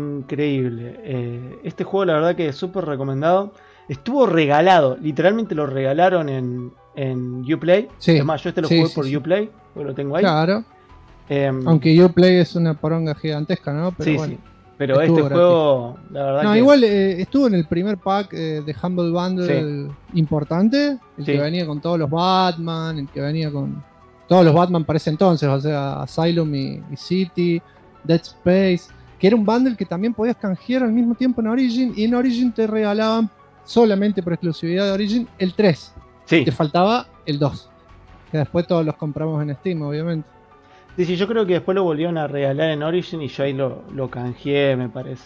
increíble. Este juego la verdad que es súper recomendado. Estuvo regalado, literalmente lo regalaron en Uplay. Sí. Además, yo lo jugué por Uplay, porque lo tengo ahí. Claro. Aunque Uplay es una poronga gigantesca, ¿no? Pero bueno, pero este juego, la verdad no, que... igual estuvo en el primer pack de Humble Bundle importante. El que venía con todos los Batman, el que venía con todos los Batman para ese entonces, o sea, Asylum y City, Dead Space, que era un bundle que también podías canjear al mismo tiempo en Origin, y en Origin te regalaban solamente por exclusividad de Origin el 3. Te faltaba el 2, que después todos los compramos en Steam, obviamente. Sí, yo creo que después lo volvieron a regalar en Origin y yo ahí lo canjeé, me parece.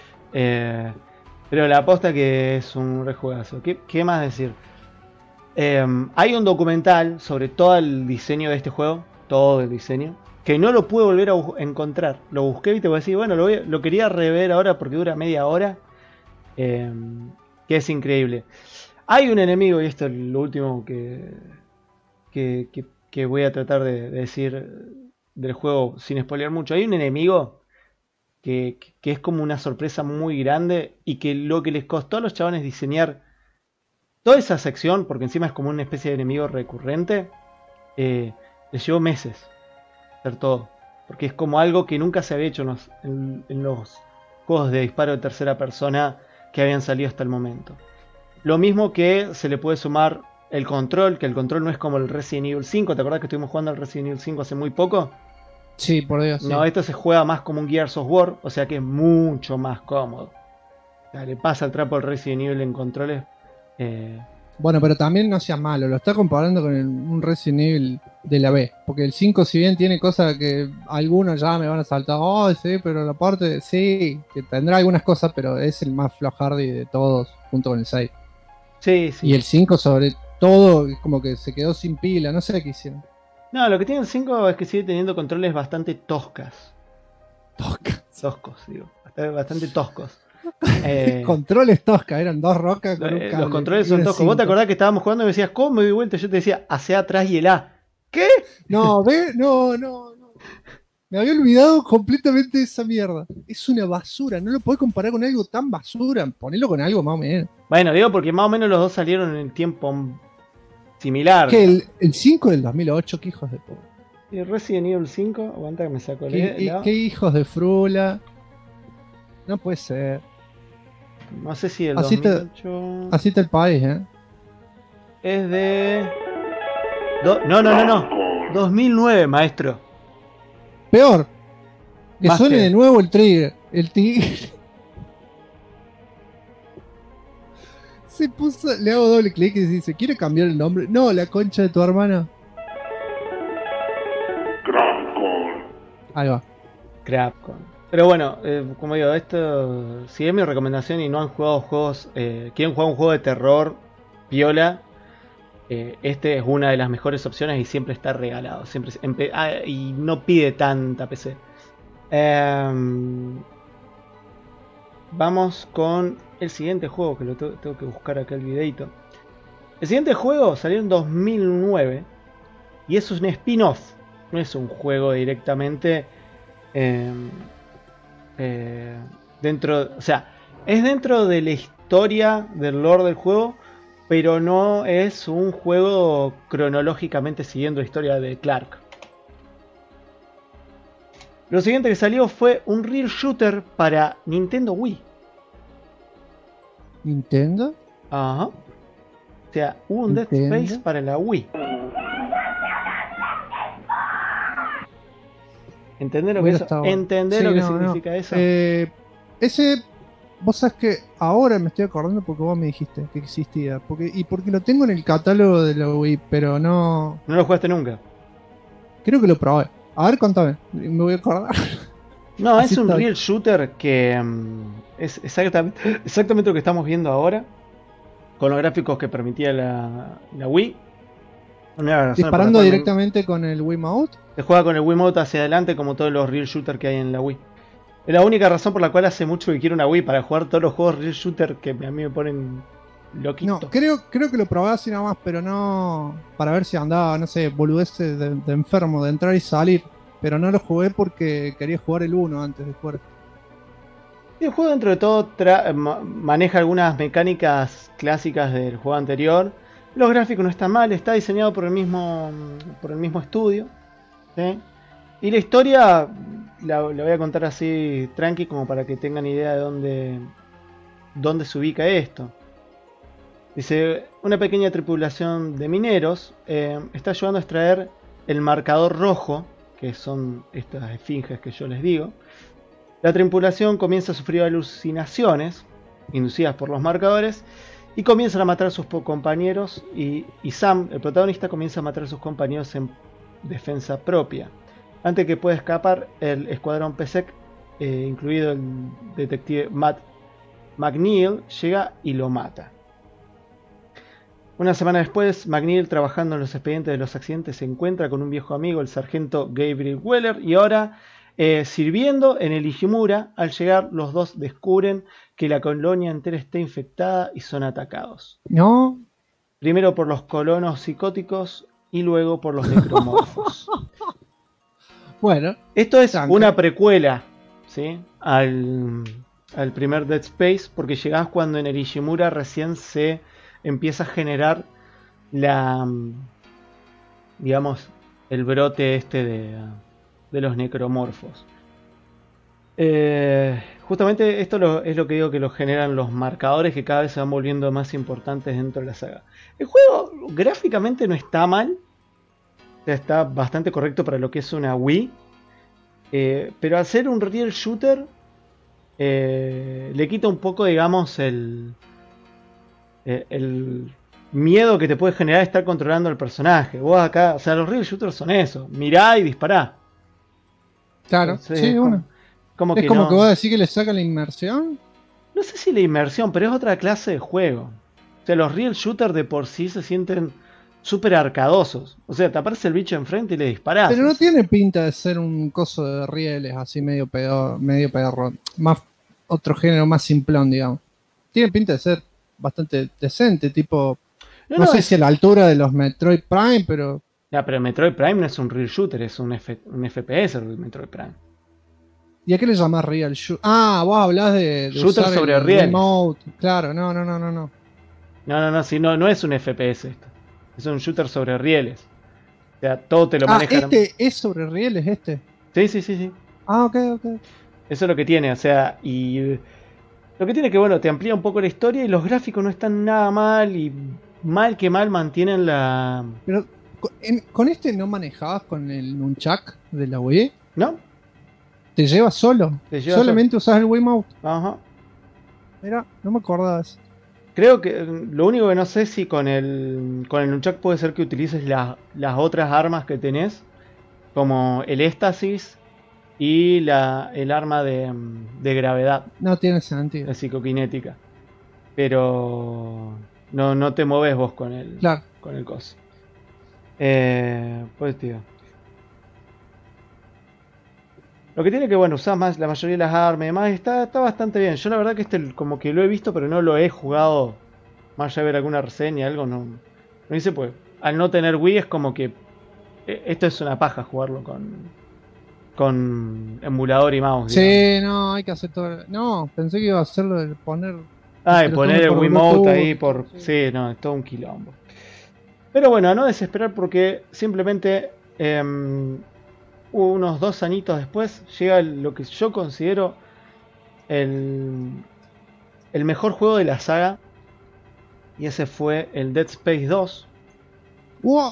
Pero la aposta que es un rejuegazo. ¿Qué más decir? Hay un documental sobre todo el diseño de este juego, todo el diseño, que no lo pude volver a encontrar. Lo busqué y te voy a decir, bueno, lo quería rever ahora porque dura media hora. Que es increíble. Hay un enemigo, y esto es lo último que voy a tratar de decir del juego sin spoilear mucho. Hay un enemigo que es como una sorpresa muy grande y que lo que les costó a los chabones diseñar toda esa sección, porque encima es como una especie de enemigo recurrente, les llevó meses hacer todo, porque es como algo que nunca se había hecho en los juegos de disparo de tercera persona que habían salido hasta el momento. Lo mismo que se le puede sumar el control, que el control no es como el Resident Evil 5. ¿Te acordás que estuvimos jugando al Resident Evil 5 hace muy poco? Sí, por Dios. No, esto se juega más como un Gears of War, o sea que es mucho más cómodo. O sea, le pasa el trapo al Resident Evil en controles Bueno, pero también no sea malo, lo está comparando con un Resident Evil de la B. Porque el 5, si bien tiene cosas que algunos ya me van a saltar, oh, sí, pero la parte, sí, que tendrá algunas cosas, pero es el más flojardi de todos, junto con el 6. Sí, sí. Y el 5 sobre todo, es como que se quedó sin pila, no sé qué hicieron. No, lo que tiene el 5 es que sigue teniendo controles bastante toscos, digo. Bastante toscos. Controles tosca, eran 2 rocas con un cable. Los controles son toscos. ¿Vos te acordás que estábamos jugando y me decías, ¿cómo me doy vuelta? Yo te decía, hacia atrás y el A. ¿Qué? No, no. Me había olvidado completamente de esa mierda. Es una basura, no lo podés comparar con algo tan basura. Ponelo con algo más o menos. Bueno, digo porque más o menos los dos salieron en el tiempo similar. ¿Qué? El 5 del 2008, qué hijos de puta. ¿Y Resident Evil 5? Aguanta que me saco ¿Qué hijos de frula? No puede ser. No sé si el así 2008... Así está el país, ¿eh? Es de... No. 2009, maestro. Peor. Que Más suene que... de nuevo el trigger. El tigre. Se puso... Le hago doble clic y dice, ¿quiere cambiar el nombre? No, la concha de tu hermana. Ahí va. Crapcon. Pero bueno, como digo, esto, si es mi recomendación y no han jugado juegos, quieren jugar un juego de terror, piola, este es una de las mejores opciones y siempre está regalado. Y no pide tanta PC. Vamos con el siguiente juego, que lo tengo que buscar acá el videito. El siguiente juego salió en 2009 y es un spin-off, no es un juego directamente... dentro, o sea, es dentro de la historia del lore del juego, pero no es un juego cronológicamente siguiendo la historia de Clark. Lo siguiente que salió fue un real shooter para Nintendo Wii. ¿Nintendo? Ajá. O sea, hubo un Dead Space para la Wii. ¿Entender lo que, significa eso? Ese, vos sabés que ahora me estoy acordando porque vos me dijiste que existía. Porque lo tengo en el catálogo de la Wii, pero no... ¿No lo jugaste nunca? Creo que lo probé. A ver, contame, me voy a acordar. No, es un real shooter que es exactamente lo que estamos viendo ahora. Con los gráficos que permitía la Wii. Disparando directamente con el Wiimote. Se juega con el Wiimote hacia adelante como todos los real shooters que hay en la Wii. Es la única razón por la cual hace mucho que quiero una Wii, para jugar todos los juegos real shooter que a mí me ponen loquito. No, creo que lo probé así nada más, pero no para ver si andaba, no sé, boludeces de enfermo, de entrar y salir. Pero no lo jugué porque quería jugar el 1 antes de jugar. Y el juego dentro de todo maneja algunas mecánicas clásicas del juego anterior. Los gráficos no están mal, está diseñado por el mismo estudio, ¿sí? Y la historia la voy a contar así tranqui como para que tengan idea de dónde se ubica esto. Dice, una pequeña tripulación de mineros está ayudando a extraer el marcador rojo, que son estas esfinges que yo les digo. La tripulación comienza a sufrir alucinaciones inducidas por los marcadores y comienzan a matar a sus compañeros y Sam, el protagonista, comienza a matar a sus compañeros en defensa propia. Antes que pueda escapar, el escuadrón PSEC, incluido el detective Matt McNeil, llega y lo mata. Una semana después, McNeil, trabajando en los expedientes de los accidentes, se encuentra con un viejo amigo, el sargento Gabriel Weller, y ahora sirviendo en el Ishimura. Al llegar, los dos descubren que la colonia entera está infectada y son atacados. No. Primero por los colonos psicóticos y luego por los necromorfos. Bueno, esto es una precuela, ¿sí? al primer Dead Space, porque llegás cuando en el Ishimura recién se empieza a generar digamos, el brote este de los necromorfos. Justamente esto es lo que digo que lo generan los marcadores, que cada vez se van volviendo más importantes dentro de la saga. El juego gráficamente no está mal, está bastante correcto para lo que es una Wii, pero al ser un real shooter le quita un poco, digamos, miedo que te puede generar estar controlando al personaje. Vos acá, o sea, los real shooters son eso, mirá y dispará. Claro, Entonces, sí, bueno. como Es que como no, que vos decís que le saca la inmersión. no sé si la inmersión, pero es otra clase de juego. O sea, los real shooters de por sí se sienten súper arcadosos. O sea, te aparece el bicho enfrente y le disparás. Pero no tiene pinta de ser un coso de rieles así medio pedorro. Más otro género más simplón, digamos. Tiene pinta de ser bastante decente, tipo. No sé si a la altura de los Metroid Prime, pero. Ya, pero Metroid Prime no es un real shooter, es un FPS el Metroid Prime. ¿Y a qué le llamás real shooter? Ah, vos hablás de shooter usar sobre el rieles. remote. Claro, no. No, sí, no es un FPS esto. Es un shooter sobre rieles. O sea, todo te lo maneja. ¿Este es sobre rieles este? Sí. Ah, ok. Eso es lo que tiene, o sea, y lo que tiene que, bueno, te amplía un poco la historia y los gráficos no están nada mal y mal que mal mantienen la... Pero, ¿con este no manejabas con el Nunchak de la Wii? ¿No? ¿Te llevas solo? Solamente usás el Wiimote. Ajá. Mira, no me acordaba de eso. Creo que lo único que no sé si con el Nunchak puede ser que utilices las otras armas que tenés, como el éxtasis y el arma de gravedad. No tiene sentido. La psicoquinética. Pero no te mueves vos con el coso. Pues tío. Lo que tiene que, bueno, usás más la mayoría de las armas y demás, está bastante bien. Yo la verdad que este como que lo he visto, pero no lo he jugado. Más allá de ver alguna reseña, algo, no hice, pues al no tener Wii es como que esto es una paja jugarlo con emulador y mouse. Sí, digamos. no, hay que hacer todo. No, pensé que iba a hacerlo de poner... Y poner el Wiimote ahí por... Sí. Sí, no, es todo un quilombo. Pero bueno, a no desesperar porque simplemente... unos 2 añitos después llega lo que yo considero el mejor juego de la saga, y ese fue el Dead Space 2. ¡Wow!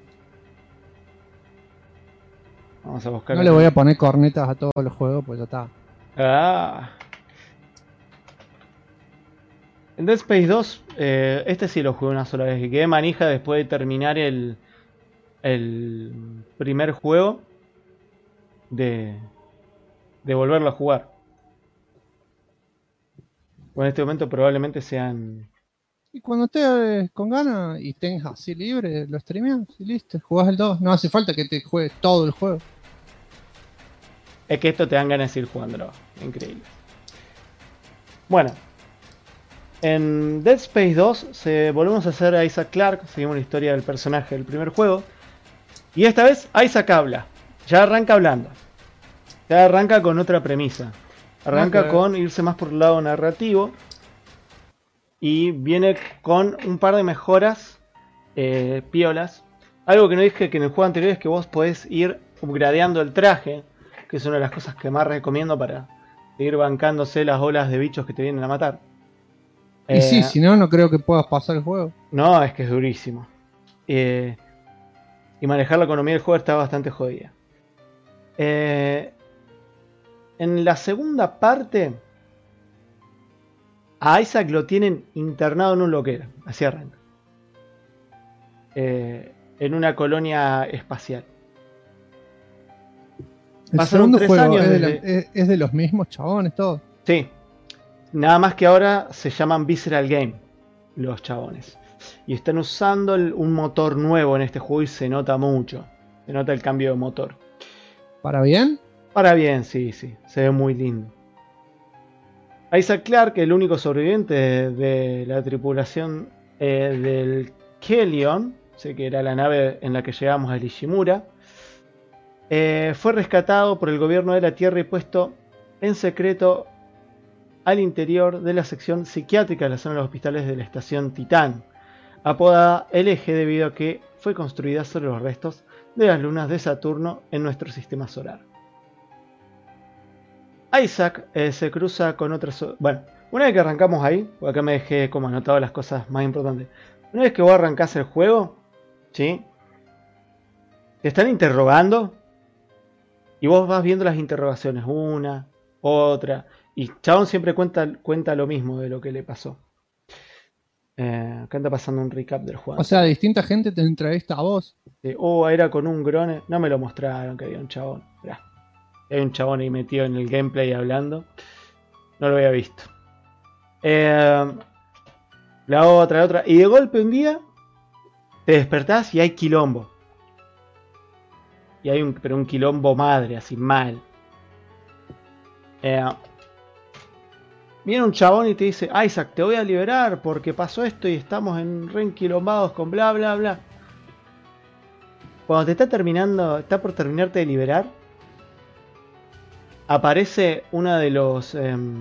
Vamos a buscar. No le voy a poner cornetas a todos los juegos, pues ya está. El Dead Space 2, este sí lo jugué una sola vez y quedé manija después de terminar el primer juego. De volverlo a jugar. Bueno, en este momento probablemente sean... Y cuando estés con ganas y tengas así libre, lo streameas y listo, jugás el 2. No hace falta que te juegues todo el juego. Es que esto te dan ganas de ir jugándolo. Increíble. Bueno. En Dead Space 2 volvemos a hacer a Isaac Clarke. Seguimos la historia del personaje del primer juego. Y esta vez Isaac habla. Ya arranca hablando. Ya arranca con otra premisa. Arranca con irse más por el lado narrativo. Y viene con un par de mejoras piolas. Algo que no dije que en el juego anterior es que vos podés ir upgradeando el traje. Que es una de las cosas que más recomiendo para seguir bancándose las olas de bichos que te vienen a matar. Y sí, si no, no creo que puedas pasar el juego. No, es que es durísimo. Y manejar la economía del juego está bastante jodida. En la segunda parte, a Isaac lo tienen internado en un loquero. Así arranca. En una colonia espacial. El Pasaron segundo 3 juego años es de los mismos chabones, todo. Sí. Nada más que ahora se llaman Visceral Game, los chabones. Y están usando un motor nuevo en este juego y se nota mucho. Se nota el cambio de motor. ¿Para bien? Para bien, sí. Se ve muy lindo. Isaac Clarke, el único sobreviviente de la tripulación del Kellion, sé que era la nave en la que llegamos a Ishimura, fue rescatado por el gobierno de la Tierra y puesto en secreto al interior de la sección psiquiátrica de la zona de los hospitales de la estación Titán, apodada El Eje debido a que fue construida sobre los restos de las lunas de Saturno en nuestro sistema solar. Isaac se cruza con otras... Bueno, una vez que arrancamos ahí, porque acá me dejé como anotado las cosas más importantes. Una vez que vos arrancás el juego, ¿sí? Te están interrogando y vos vas viendo las interrogaciones, una, otra, y chabón siempre cuenta lo mismo de lo que le pasó. Acá anda pasando un recap del juego. O sea, distinta gente te entrevista a vos. Era con un grone. No me lo mostraron que había un chabón. Mirá. Hay un chabón ahí metido en el gameplay hablando. No lo había visto. La otra. Y de golpe un día te despertás y hay quilombo. Y hay pero un quilombo madre, así mal. Viene un chabón y te dice: Isaac, te voy a liberar porque pasó esto y estamos re enquilombados con bla bla bla. Cuando te está por terminarte de liberar, aparece uno de los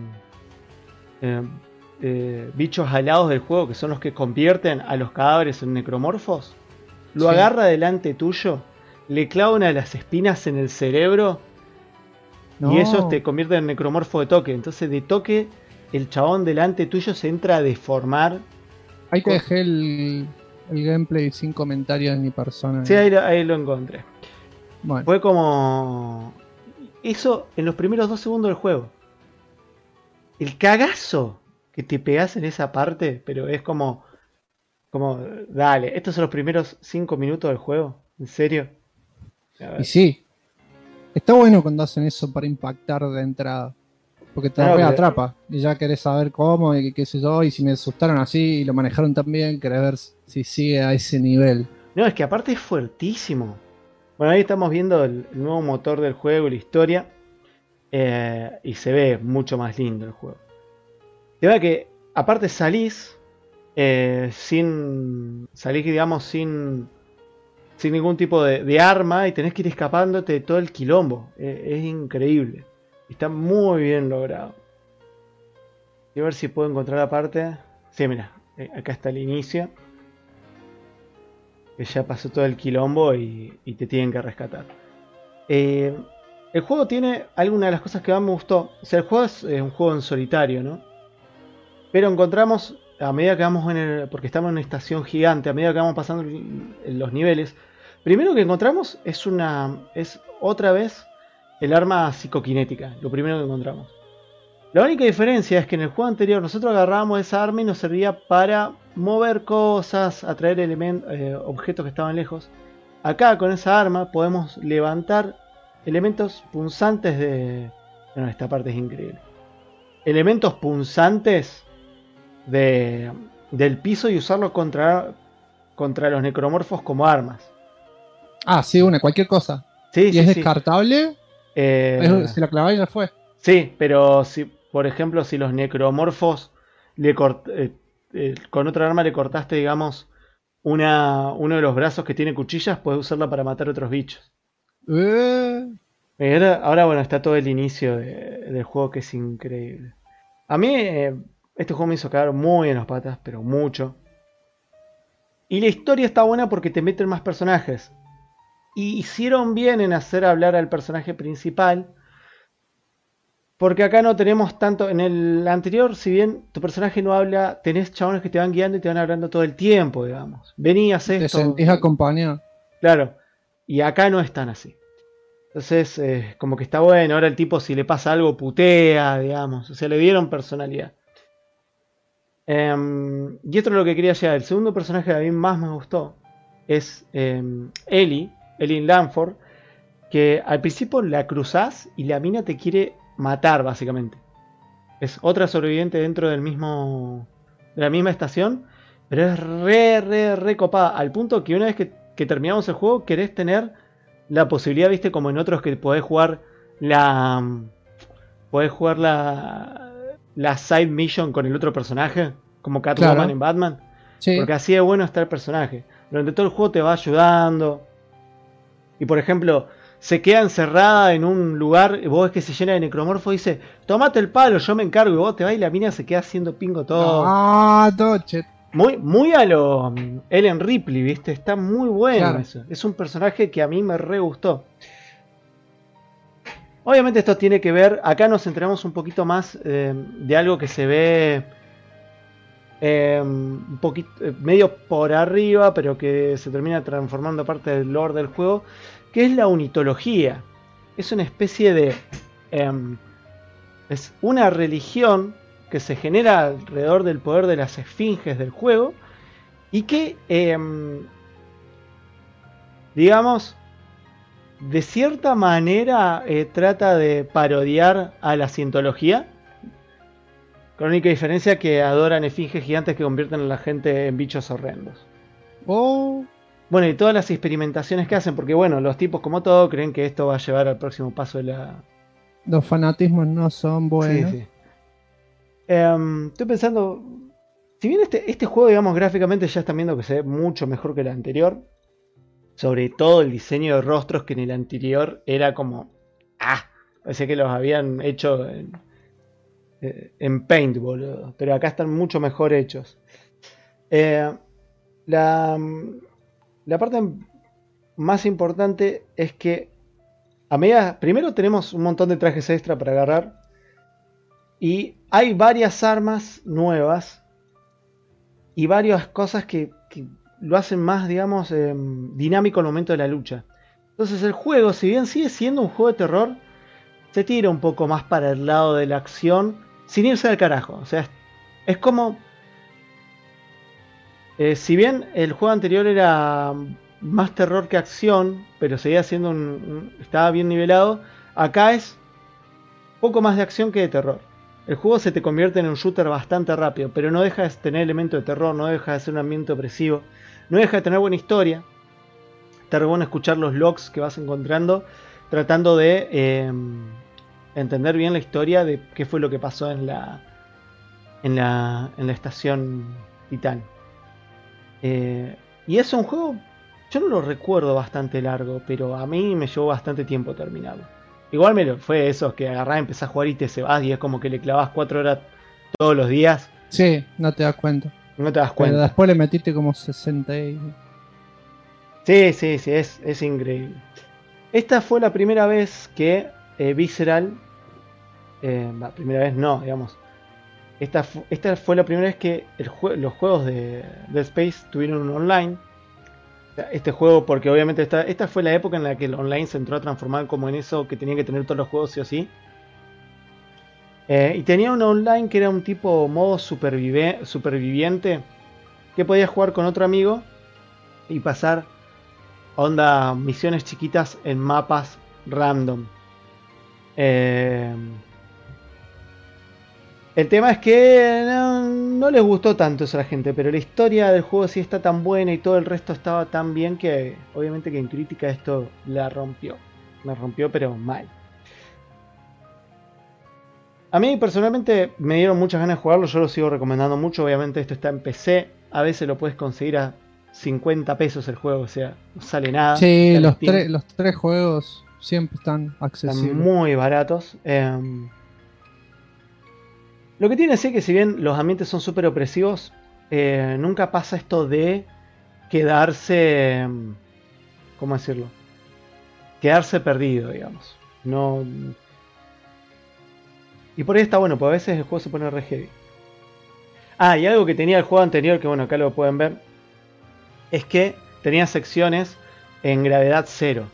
bichos alados del juego, que son los que convierten a los cadáveres en necromorfos. Lo agarra delante tuyo, le clava una de las espinas en el cerebro y esos te convierten en necromorfo de toque. Entonces de toque el chabón delante tuyo se entra a deformar. Ahí te dejé el gameplay sin comentarios ni persona. Sí, ahí lo encontré. Bueno. Fue como... Eso en los primeros 2 segundos del juego. El cagazo que te pegás en esa parte, pero es como... dale, estos son los primeros 5 minutos del juego. ¿En serio? Y sí. Está bueno cuando hacen eso para impactar de entrada. Porque te atrapa. Y ya querés saber cómo y qué sé yo. Y si me asustaron así y lo manejaron tan bien, querés ver si sigue a ese nivel. No, es que aparte es fuertísimo. Bueno, ahí estamos viendo el nuevo motor del juego, la historia. Y se ve mucho más lindo el juego. Te va que aparte salís sin ningún tipo de arma y tenés que ir escapándote de todo el quilombo. Es increíble. Está muy bien logrado. Voy a ver si puedo encontrar la parte. Sí, mira, acá está el inicio. Que ya pasó todo el quilombo y te tienen que rescatar. El juego tiene algunas de las cosas que más me gustó. O sea, el juego es un juego en solitario, ¿no? Pero encontramos, a medida que vamos porque estamos en una estación gigante, a medida que vamos pasando los niveles, primero que encontramos es otra vez el arma psicoquinética, lo primero que encontramos. La única diferencia es que en el juego anterior nosotros agarrábamos esa arma y nos servía para mover cosas, atraer objetos que estaban lejos. Acá con esa arma podemos levantar elementos punzantes de... Bueno, esta parte es increíble. Elementos punzantes del piso y usarlos contra los necromorfos como armas. Ah, sí, cualquier cosa. Sí, ¿Y sí, es sí. Descartable? Si la claváis ya fue. Sí, pero si, por ejemplo, si los necromorfos con otra arma le cortaste, digamos, uno de los brazos que tiene cuchillas, puedes usarla para matar otros bichos. Ahora, bueno, está todo el inicio del juego, que es increíble. A mí este juego me hizo caer muy en las patas, pero mucho. Y la historia está buena porque te meten más personajes. Y hicieron bien en hacer hablar al personaje principal. Porque acá no tenemos tanto... En el anterior, si bien tu personaje no habla, tenés chabones que te van guiando y te van hablando todo el tiempo, digamos. Venías esto... Te sentís acompañado. Claro. Y acá no es tan así. Entonces, como que está bueno. Ahora el tipo, si le pasa algo, putea, digamos. O sea, le dieron personalidad. Y esto es lo que quería llegar. El segundo personaje que a mí más me gustó es Ellie Langford, que al principio la cruzás y la mina te quiere matar, básicamente. Es otra sobreviviente dentro de la misma estación, pero es re copada, al punto que una vez que terminamos el juego querés tener la posibilidad, viste, como en otros, que podés jugar la side mission con el otro personaje, como Catwoman, claro, en Batman. Sí. Porque así es bueno está el personaje. Durante todo el juego te va ayudando. Y por ejemplo, se queda encerrada en un lugar, y vos ves que se llena de necromorfos y dice: tomate el palo, yo me encargo. Y vos te vas y la mina se queda haciendo pingo todo. Toche. Muy a lo Ellen Ripley, ¿viste? Está muy bueno, claro, eso. Es un personaje que a mí me re gustó. Obviamente esto tiene que ver... Acá nos centramos un poquito más de algo que se ve un poquito medio por arriba, pero que se termina transformando parte del lore del juego, que es la unitología. Es una especie de... es una religión que se genera alrededor del poder de las esfinges del juego y que, digamos, de cierta manera trata de parodiar a la cientología, con la única diferencia que adoran esfinges gigantes que convierten a la gente en bichos horrendos. Oh, Bueno, y todas las experimentaciones que hacen, porque bueno, los tipos como todo creen que esto va a llevar al próximo paso de la... los fanatismos no son buenos. Sí, sí. Estoy pensando, si bien este juego, digamos, gráficamente ya están viendo que se ve mucho mejor que el anterior, sobre todo el diseño de rostros, que en el anterior era como, parecía que los habían hecho en Paint, boludo, pero acá están mucho mejor hechos. La parte más importante es que primero tenemos un montón de trajes extra para agarrar y hay varias armas nuevas y varias cosas que lo hacen más, digamos, dinámico al momento de la lucha. Entonces el juego, si bien sigue siendo un juego de terror, se tira un poco más para el lado de la acción sin irse al carajo. O sea, es como... si bien el juego anterior era más terror que acción, pero seguía siendo estaba bien nivelado, acá es poco más de acción que de terror. El juego se te convierte en un shooter bastante rápido, pero no deja de tener elementos de terror, no deja de ser un ambiente opresivo, no deja de tener buena historia. Está re bueno escuchar los logs que vas encontrando, tratando de entender bien la historia de qué fue lo que pasó en la estación Titán. Y es un juego, yo no lo recuerdo bastante largo, pero a mí me llevó bastante tiempo terminarlo. Igual fue esos que agarrás, empezás a jugar y te se vas y es como que le clavás 4 horas todos los días. Sí, no te das cuenta. No te das cuenta. Pero después le metiste como 60 y... Sí, es increíble. Esta fue la primera vez que Visceral... primera vez no, digamos. Esta fue la primera vez que los juegos de Dead Space tuvieron un online. Este juego, porque obviamente esta fue la época en la que el online se entró a transformar como en eso que tenían que tener todos los juegos sí o sí. Y tenía un online que era un tipo modo superviviente, que podías jugar con otro amigo y pasar onda misiones chiquitas en mapas random. El tema es que no les gustó tanto eso a la gente, pero la historia del juego sí está tan buena y todo el resto estaba tan bien que obviamente que en crítica esto la rompió. Me rompió pero mal. A mí personalmente me dieron muchas ganas de jugarlo, yo lo sigo recomendando mucho. Obviamente esto está en PC, a veces lo puedes conseguir a 50 pesos el juego, o sea, no sale nada. Sí, los tres juegos siempre están accesibles. Están muy baratos. Lo que tiene es que si bien los ambientes son súper opresivos, nunca pasa esto de quedarse... ¿Cómo decirlo? Quedarse perdido, digamos. No... Y por ahí está bueno, porque a veces el juego se pone re heavy. Y algo que tenía el juego anterior, que bueno, acá lo pueden ver, es que tenía secciones en gravedad cero.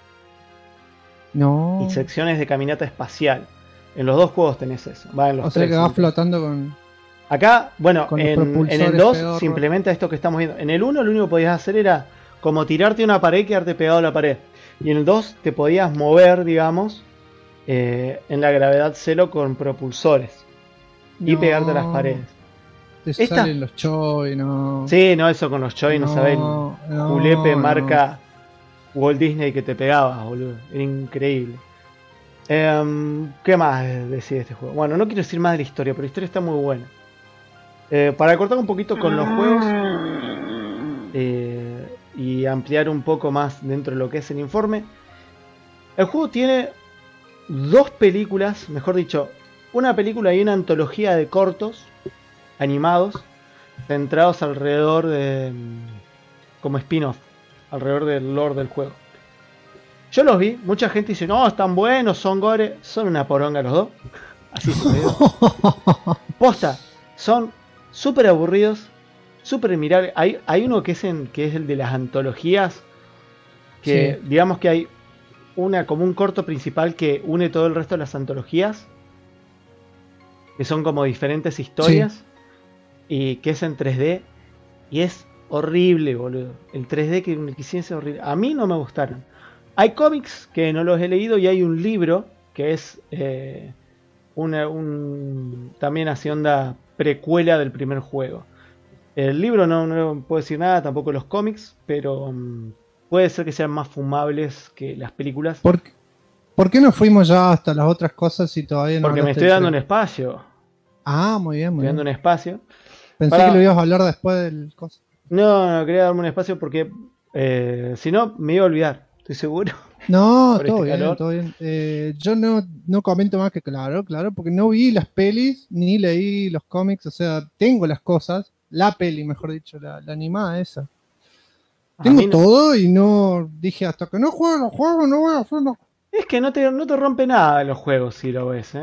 No. Y secciones de caminata espacial. En los dos juegos tenés eso. En los o sea tres, que vas flotando con... Acá, bueno, con en el 2 se implementa esto que estamos viendo. En el 1 lo único que podías hacer era como tirarte a una pared y quedarte pegado a la pared. Y en el 2 te podías mover, digamos, en la gravedad cero con propulsores. Y pegarte a las paredes. Te salen los Choi, no. Sí, no, eso con los Choi, no sabés. Julepe marca Walt Disney que te pegabas, boludo. Era increíble. ¿Qué más decir de este juego? Bueno, no quiero decir más de la historia, pero la historia está muy buena. Para cortar un poquito con los juegos y ampliar un poco más dentro de lo que es el informe, el juego tiene 2 películas, mejor dicho, una película y una antología de cortos animados centrados alrededor de... como spin-off, alrededor del lore del juego. Yo los vi, mucha gente dice, no, están buenos, son gore, son una poronga los dos. Así se me posta, son súper aburridos, súper mirables. Hay uno que es el de las antologías, que sí. Digamos que hay como un corto principal que une todo el resto de las antologías. que son como diferentes historias, y que es en 3D, y es horrible, boludo. El 3D que me quisiese horrible. A mí no me gustaron. Hay cómics que no los he leído y hay un libro que es también así onda precuela del primer juego. El libro no puedo decir nada, tampoco los cómics, pero puede ser que sean más fumables que las películas. ¿Por qué no fuimos ya hasta las otras cosas si todavía no? Porque me estoy dando un espacio. Ah, muy bien, muy bien. Estoy dando un espacio. Pensé que lo ibas a hablar después del coso. No, quería darme un espacio porque si no me iba a olvidar, estoy seguro. No, Por todo este bien, calor. todo bien. Yo no comento más que claro, porque no vi las pelis ni leí los cómics, o sea, tengo las cosas, la peli, mejor dicho, la animada esa. Tengo todo y no dije hasta que no juegue los juegos no voy a hacer nada. Es que no te rompe nada los juegos si lo ves,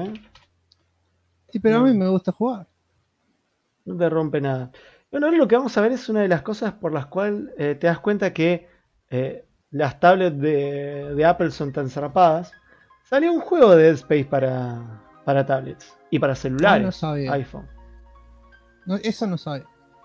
Sí, pero a mí me gusta jugar. No te rompe nada. Bueno, ahora lo que vamos a ver es una de las cosas por las cuales te das cuenta que las tablets de Apple son tan zarpadas. Salió un juego de Dead Space para tablets y para celulares, no sabía. iPhone. No, eso no sabía.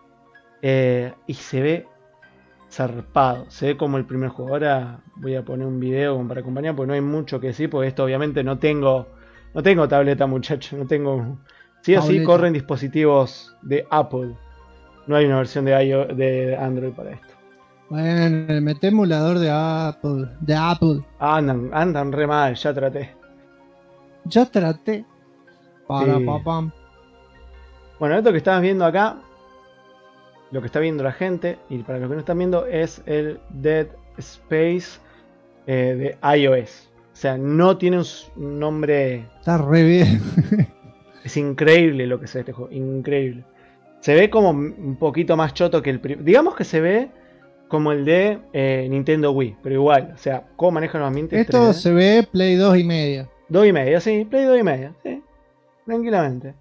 Y se ve zarpado, se ve como el primer juego. Ahora voy a poner un video como para acompañar, porque no hay mucho que decir, porque esto obviamente no tengo tableta, muchacho, no tengo. Sí o sí corren dispositivos de Apple. No hay una versión de Android para esto. Bueno, mete emulador de Apple. Andan re mal, ya traté. Ya traté. Sí. Bueno, esto que estabas viendo acá, lo que está viendo la gente, y para los que no están viendo, es el Dead Space de iOS. O sea, no tiene un nombre. Está re bien. Es increíble lo que se ve este juego, increíble. Se ve como un poquito más choto que el primer. Digamos que se ve como el de Nintendo Wii, pero igual, o sea, cómo manejan los ambientes. Esto 3D. se ve Play 2,5. 2,5, sí, Play 2,5, sí, tranquilamente.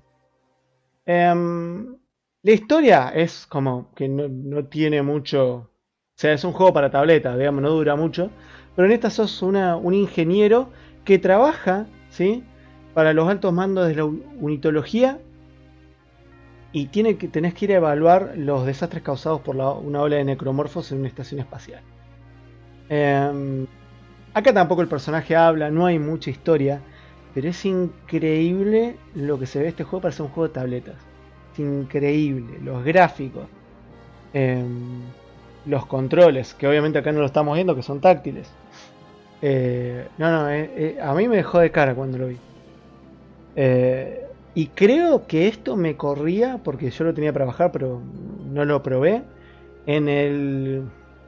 La historia es como que no tiene mucho. O sea, es un juego para tableta, digamos, no dura mucho. Pero en esta sos un ingeniero que trabaja, ¿sí?, para los altos mandos de la unitología. Y tenés que ir a evaluar los desastres causados por una ola de necromorfos en una estación espacial. Acá tampoco el personaje habla, no hay mucha historia. Pero es increíble lo que se ve este juego para ser un juego de tabletas. Es increíble. Los gráficos. Los controles, que obviamente acá no lo estamos viendo, que son táctiles. A mí me dejó de cara cuando lo vi. Y creo que esto me corría, porque yo lo tenía para bajar, pero no lo probé, en el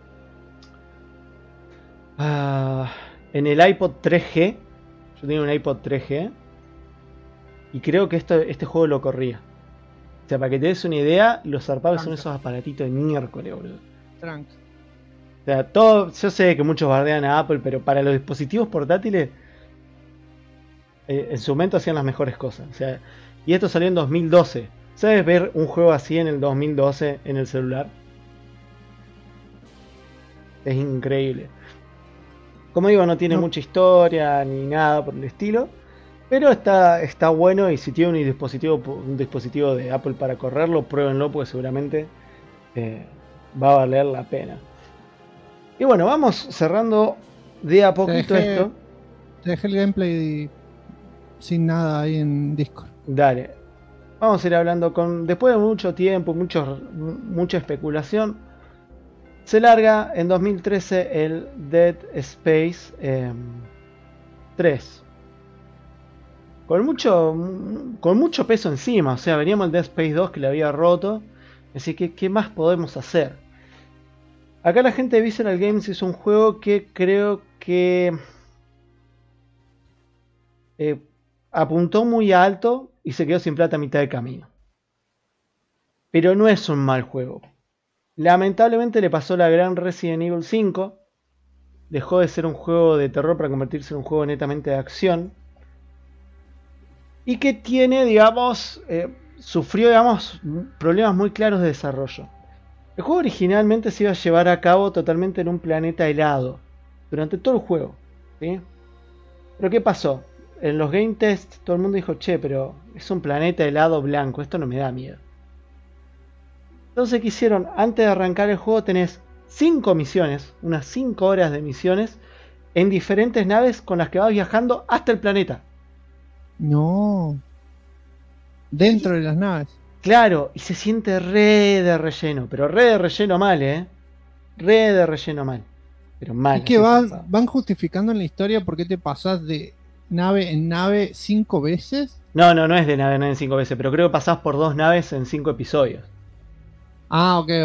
iPod 3G. Yo tenía un iPod 3G y creo que este juego lo corría. O sea, para que te des una idea, los zarpados son esos aparatitos de miércoles, boludo. Tranqui. O sea, todo, yo sé que muchos bardean a Apple, pero para los dispositivos portátiles en su momento hacían las mejores cosas. O sea, y esto salió en 2012. ¿Sabes ver un juego así en el 2012 en el celular? Es increíble. Como digo, no tiene mucha historia ni nada por el estilo, pero está bueno, y si tiene un dispositivo de Apple para correrlo, pruébenlo, porque seguramente va a valer la pena. Y bueno, vamos cerrando de a poquito esto. Te dejé el gameplay sin nada ahí en Discord. Dale. Vamos a ir hablando después de mucho tiempo, mucha especulación. Se larga en 2013 el Dead Space 3. Con mucho peso encima. O sea, veníamos el Dead Space 2 que le había roto. Así que, ¿qué más podemos hacer? Acá la gente de Visceral Games hizo un juego que creo que apuntó muy alto y se quedó sin plata a mitad de camino. Pero no es un mal juego. Lamentablemente le pasó la gran Resident Evil 5. Dejó de ser un juego de terror para convertirse en un juego netamente de acción. Y que tiene, sufrió, problemas muy claros de desarrollo. El juego originalmente se iba a llevar a cabo totalmente en un planeta helado durante todo el juego, ¿sí? Pero ¿qué pasó? en los game tests todo el mundo dijo, che, pero es un planeta helado blanco, esto no me da miedo. Entonces, ¿qué hicieron? Antes de arrancar el juego tenés 5 misiones, unas 5 horas de misiones, en diferentes naves con las que vas viajando hasta el planeta. No. Dentro de las naves. Claro, y se siente re de relleno, pero re de relleno mal, re de relleno mal. Pero mal. Es que van justificando en la historia por qué te pasás de nave en nave 5 veces. No es de nave en 5 veces, pero creo que pasás por 2 naves en 5 episodios. Ah, ok.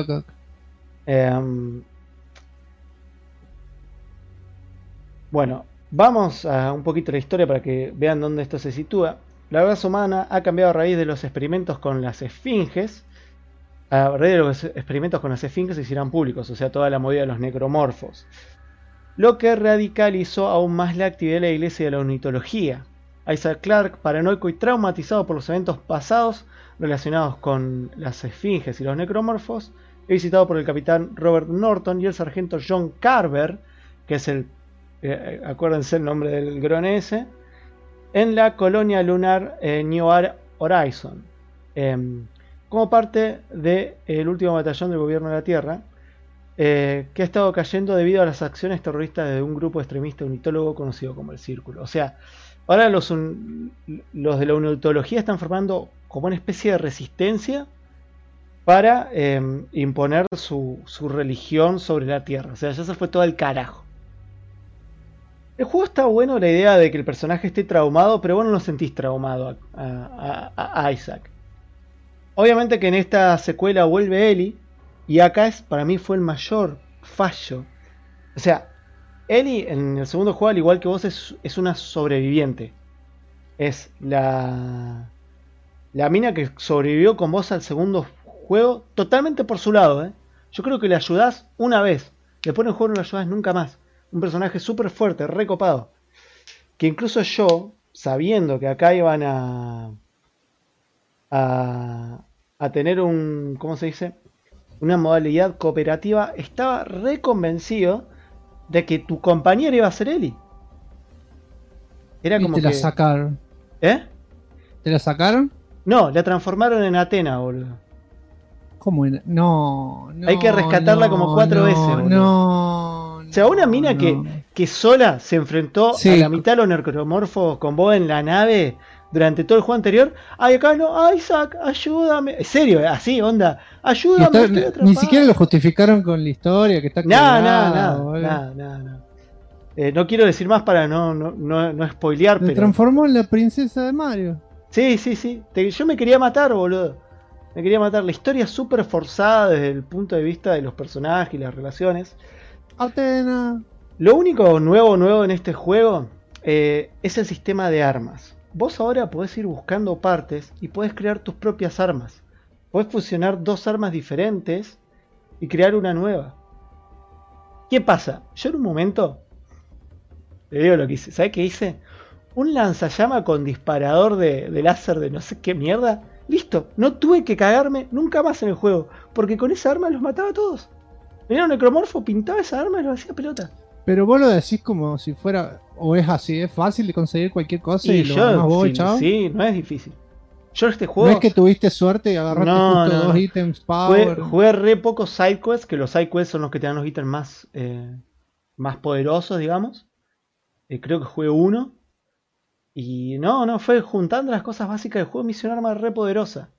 Bueno, vamos a un poquito la historia para que vean dónde esto se sitúa. La raza humana ha cambiado a raíz de los experimentos con las esfinges. A raíz de los experimentos con las esfinges se hicieron públicos, o sea, toda la movida de los necromorfos. Lo que radicalizó aún más la actividad de la iglesia y de la ornitología. Isaac Clarke, paranoico y traumatizado por los eventos pasados relacionados con las esfinges y los necromorfos, es visitado por el capitán Robert Norton y el sargento John Carver, que es el, acuérdense el nombre del grone ese, en la colonia lunar New Horizon, como parte del último batallón del gobierno de la Tierra, que ha estado cayendo debido a las acciones terroristas de un grupo extremista unitólogo conocido como el Círculo. O sea, ahora los de la unitología están formando como una especie de resistencia para imponer su religión sobre la Tierra. O sea, ya se fue todo el carajo. El juego está bueno, la idea de que el personaje esté traumado, pero vos no lo sentís traumado a Isaac. Obviamente que en esta secuela vuelve Ellie, y acá para mí fue el mayor fallo. O sea, Ellie en el segundo juego, al igual que vos, es una sobreviviente. Es la mina que sobrevivió con vos al segundo juego, totalmente por su lado. Yo creo que le ayudás una vez, después en el juego no le ayudás nunca más. Un personaje súper fuerte, recopado. Que incluso yo, sabiendo que acá iban a tener ¿cómo se dice? Una modalidad cooperativa, estaba reconvencido de que tu compañero iba a ser Ellie. Era como te la sacaron. ¿Eh? ¿Te la sacaron? No, la transformaron en Athena, boludo. ¿Cómo? No. Hay que rescatarla como 4 veces, boludo. O sea, una mina que sola se enfrentó a la mitad de los necromorfos con vos en la nave durante todo el juego anterior. Ay, acá no, Isaac, ayúdame. En serio, así, onda, ayúdame. Ni siquiera lo justificaron con la historia que está No. No quiero decir más para no spoilear, pero... Se transformó en la princesa de Mario. Sí. Yo me quería matar, boludo. Me quería matar. La historia es súper forzada desde el punto de vista de los personajes y las relaciones. Athena. Lo único nuevo en este juego es el sistema de armas. Vos ahora podés ir buscando partes y podés crear tus propias armas. Podés fusionar 2 armas diferentes y crear una nueva. ¿Qué pasa? Yo en un momento, te digo lo que hice. ¿Sabés qué hice? Un lanzallama con disparador de láser de no sé qué mierda. Listo, no tuve que cagarme nunca más en el juego, porque con esa arma los mataba a todos. Venía un necromorfo, pintaba esa arma y lo hacía pelota. Pero vos lo decís como si fuera, o es así, es fácil de conseguir cualquier cosa y lo armás vos, chao. Sí, no es difícil. Yo este juego... No es que tuviste suerte y agarraste justo 2 ítems power. Jugué re pocos sidequests, que los sidequests son los que te dan los ítems más poderosos, digamos. Creo que jugué 1. Y no, fue juntando las cosas básicas del juego, me hice un arma re poderosa.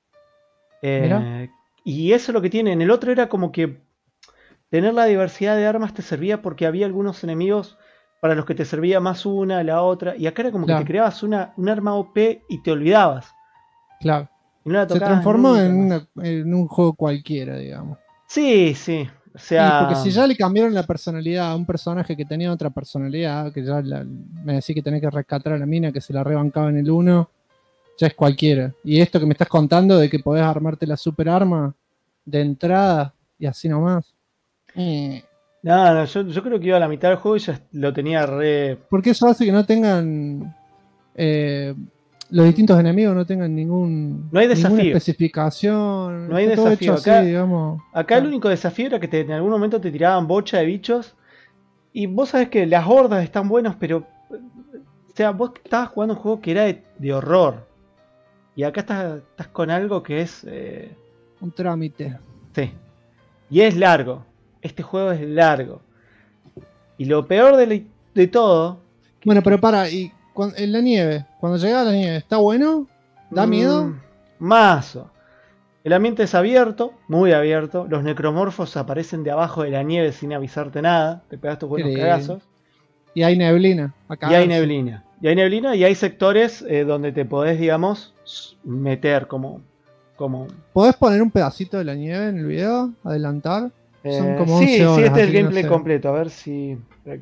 Y eso es lo que tiene. En el otro era como que tener la diversidad de armas te servía porque había algunos enemigos para los que te servía más una, la otra. Y acá era como que te creabas un arma OP y te olvidabas. Claro. Y no la tocabas. Se transformó en un juego cualquiera, digamos. Sí. O sea... porque si ya le cambiaron la personalidad a un personaje que tenía otra personalidad, que ya me decís que tenés que rescatar a la mina que se la rebancaba en el 1, ya es cualquiera. Y esto que me estás contando de que podés armarte la super arma de entrada y así nomás. No, yo creo que iba a la mitad del juego y ya lo tenía re... Porque eso hace que no tengan... los distintos enemigos no tengan no hay desafío. ninguna especificación. No hay desafío. Acá, así, acá el único desafío era que en algún momento te tiraban bocha de bichos. Y vos sabés que las hordas están buenas, pero O sea, vos estabas jugando un juego que era de horror. Y acá estás con algo que es... Un trámite. Sí. Y es largo. Este juego es largo. Y lo peor de todo... Bueno, pero y en la nieve, cuando llega a la nieve, ¿está bueno? ¿Da miedo? Mazo. El ambiente es abierto, muy abierto. Los necromorfos aparecen de abajo de la nieve sin avisarte nada. Te pegas tus buenos cagazos. Y hay neblina. Y hay neblina. Y hay neblina y hay sectores donde te podés, digamos, meter como... ¿Podés poner un pedacito de la nieve en el video? ¿Adelantar? Son como 11 sí, horas, este es el así que gameplay no sé. completo. A ver si...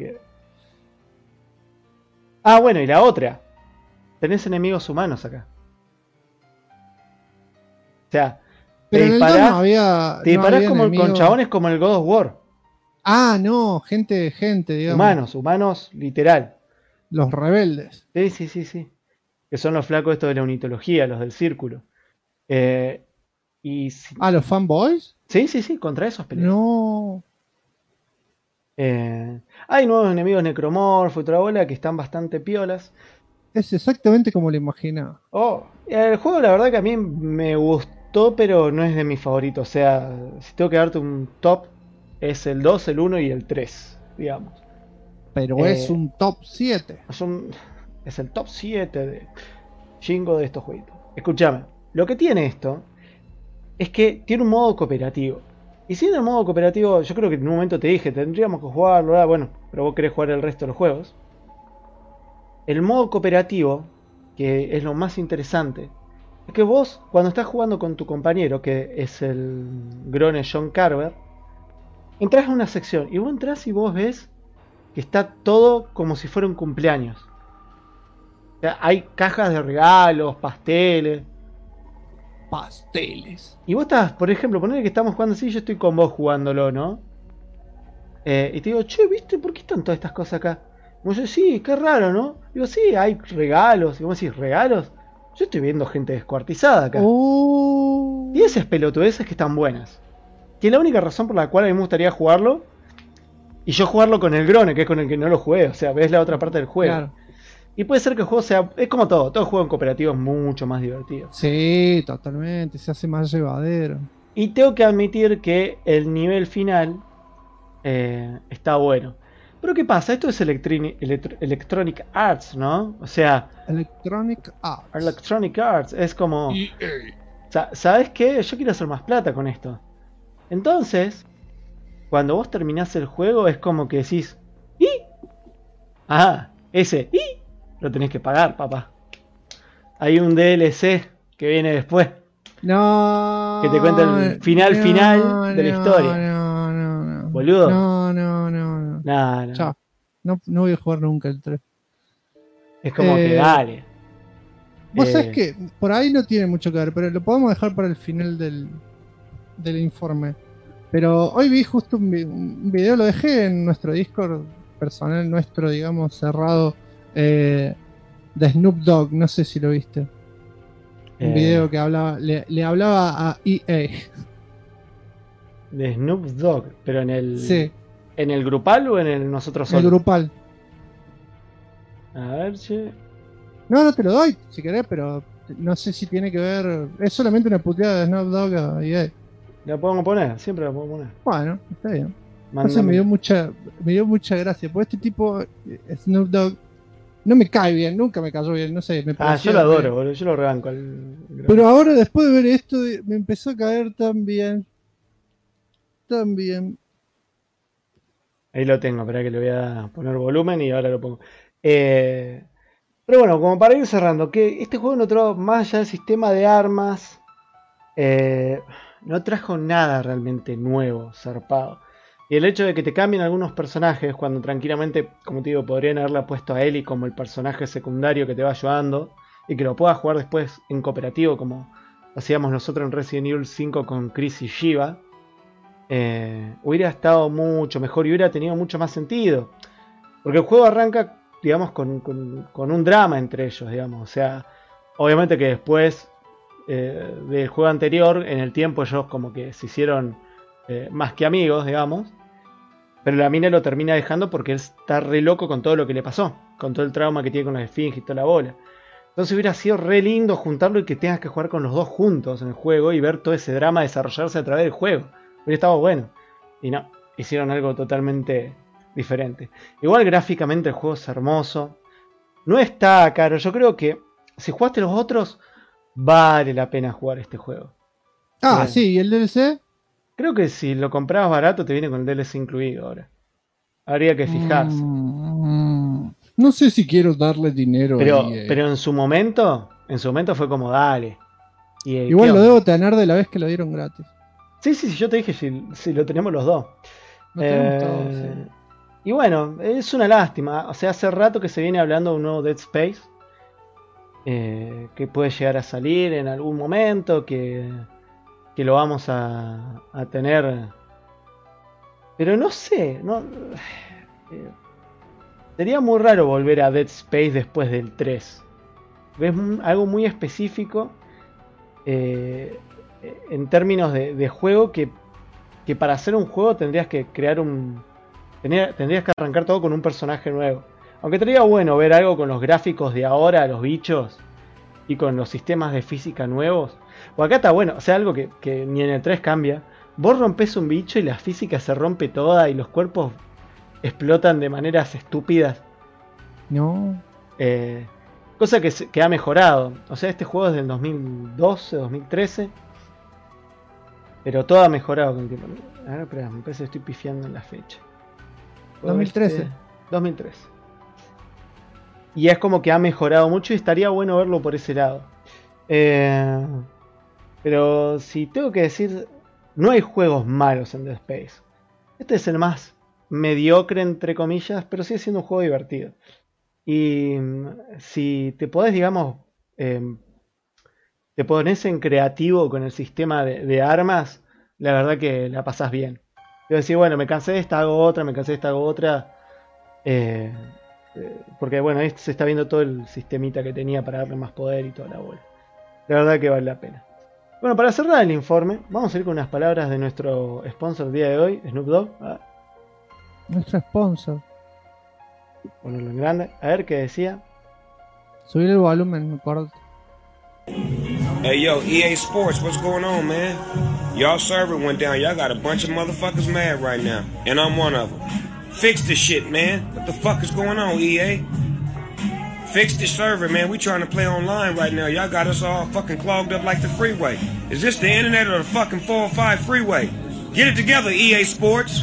Ah, bueno, y la otra. Tenés enemigos humanos acá. O sea, Pero te en el 2 disparás, no había. te disparás había como con enemigos. chabones como el God of War. Ah, no, gente, digamos. Humanos, literal. Los rebeldes. Sí. Que son los flacos estos de la unitología, los del círculo. ¿Los fanboys? Sí, contra esos peleas. No. Hay nuevos enemigos necromorfos y toda la bola que están bastante piolas. Es exactamente como lo imaginaba. El juego la verdad que a mí me gustó, pero no es de mis favoritos. O sea, si tengo que darte un top, es el 2, el 1 y el 3, digamos. Pero es un top 7. Es el top 7 de Shingo de estos jueguitos. Escúchame, lo que tiene esto es que tiene un modo cooperativo. Y si en el modo cooperativo, yo creo que en un momento te dije, tendríamos que jugarlo, bueno, pero vos querés jugar el resto de los juegos. El modo cooperativo, que es lo más interesante, es que vos, cuando estás jugando con tu compañero, que es el Grone John Carver, entras a una sección y vos entras y vos ves que está todo como si fuera un cumpleaños. O sea, hay cajas de regalos, pasteles. Y vos estás, por ejemplo, ponele que estamos jugando así, yo estoy con vos jugándolo, ¿no? Y te digo, che, ¿viste? ¿Por qué están todas estas cosas acá? Y vos decís, sí, qué raro, ¿no? Digo, sí, hay regalos. Y vos decís, ¿regalos? Yo estoy viendo gente descuartizada acá. Y esas pelotudeces que están buenas. Que es la única razón por la cual a mí me gustaría jugarlo. Y yo jugarlo con el Grone, que es con el que no lo jugué. O sea, ves la otra parte del juego. Claro. Y puede ser que el juego sea... Es como todo juego en cooperativo es mucho más divertido. Sí, totalmente. Se hace más llevadero. Y tengo que admitir que el nivel final está bueno. Pero ¿qué pasa? Esto es Electronic Arts, ¿no? O sea... Electronic Arts. Es como... ¿Sabes qué? Yo quiero hacer más plata con esto. Entonces, cuando vos terminás el juego es como que decís... ¿Y? Ajá, ese... ¿Y? Lo tenés que pagar, papá. Hay un DLC que viene después. No. Que te cuenta el final de la historia. No. Boludo. No. Chao. No voy a jugar nunca el 3. Es como que dale. Vos sabés que por ahí no tiene mucho que ver, pero lo podemos dejar para el final del informe. Pero hoy vi justo un video, lo dejé en nuestro Discord personal, nuestro, digamos, cerrado, de Snoop Dogg, no sé si lo viste. Un video que le hablaba a EA. De Snoop Dogg, pero en el... Sí. ¿En el grupal o en el nosotros solos? El grupal. A ver, che. No te lo doy si querés, pero no sé si tiene que ver. Es solamente una puteada de Snoop Dogg a EA. La podemos poner, siempre la podemos poner. Bueno, está bien. Entonces me dio mucha gracia. Porque este tipo, Snoop Dogg, no me cae bien, nunca me cayó bien, no sé. Yo lo adoro, boludo, yo lo rebanco. Pero ahora, después de ver esto, me empezó a caer tan bien. Ahí lo tengo, espera que le voy a poner volumen y ahora lo pongo. Pero bueno, como para ir cerrando, que este juego no trajo, más allá del sistema de armas, no trajo nada realmente nuevo, zarpado. Y el hecho de que te cambien algunos personajes, cuando tranquilamente, como te digo, podrían haberla puesto a Ellie como el personaje secundario que te va ayudando, y que lo puedas jugar después en cooperativo, como hacíamos nosotros en Resident Evil 5 con Chris y Shiva, hubiera estado mucho mejor y hubiera tenido mucho más sentido. Porque el juego arranca, digamos, con un drama entre ellos, digamos. O sea, obviamente que después del juego anterior, en el tiempo ellos como que se hicieron más que amigos, digamos. Pero la mina lo termina dejando porque él está re loco con todo lo que le pasó. con todo el trauma que tiene con la esfinge y toda la bola. Entonces hubiera sido re lindo juntarlo y que tengas que jugar con los dos juntos en el juego y ver todo ese drama desarrollarse a través del juego. Hubiera estado bueno. Y no, hicieron algo totalmente diferente. Igual gráficamente el juego es hermoso. No está caro. Yo creo que si jugaste los otros, vale la pena jugar este juego. Ah, sí, ¿y el DLC? Creo que si lo comprabas barato te viene con el DLC incluido ahora. Habría que fijarse. No sé si quiero darle dinero. Pero en su momento fue como dale. Igual lo debo tener de la vez que lo dieron gratis. Sí, yo te dije si lo tenemos los dos. Lo tenemos todos, sí. Y bueno, es una lástima. O sea, hace rato que se viene hablando de un nuevo Dead Space. Que puede llegar a salir en algún momento. Que lo vamos a tener. Pero no sé. Sería muy raro volver a Dead Space después del 3. Es algo muy específico. En términos de juego. Que para hacer un juego tendrías que crear tendrías que arrancar todo con un personaje nuevo. Aunque sería bueno ver algo con los gráficos de ahora, los bichos. Y con los sistemas de física nuevos. O acá está bueno, o sea, algo que ni en el 3 cambia. Vos rompes un bicho y la física se rompe toda y los cuerpos explotan de maneras estúpidas. No. Cosa que ha mejorado. O sea, este juego es del 2012, 2013. Pero todo ha mejorado con el tiempo. A ver, espera, me parece que estoy pifiando en la fecha. 2013. 2013. Y es como que ha mejorado mucho y estaría bueno verlo por ese lado. Pero si tengo que decir, no hay juegos malos en Dead Space. Este es el más mediocre, entre comillas, pero sigue siendo un juego divertido. Y si te podés, digamos, te pones en creativo con el sistema de armas, la verdad que la pasás bien. Yo decir, bueno, me cansé de esta, hago otra, me cansé de esta, hago otra. Porque bueno, ahí se está viendo todo el sistemita que tenía para darle más poder y toda la bola. La verdad que vale la pena. Bueno, para cerrar el informe, vamos a ir con unas palabras de nuestro sponsor del día de hoy, Snoop Dogg. Nuestro sponsor. Ponerlo en grande. A ver qué decía. Subir el volumen, me acuerdo. Hey yo, EA Sports, what's going on, man? Y'all server went down. Y'all got a bunch of motherfuckers mad right now, and I'm one of them. Fix this shit, man. What the fuck is going on, EA? Fix the server, man. We trying to play online right now. Y'all got us all fucking clogged up like the freeway. Is this the internet or the fucking 405 freeway? Get it together, EA Sports.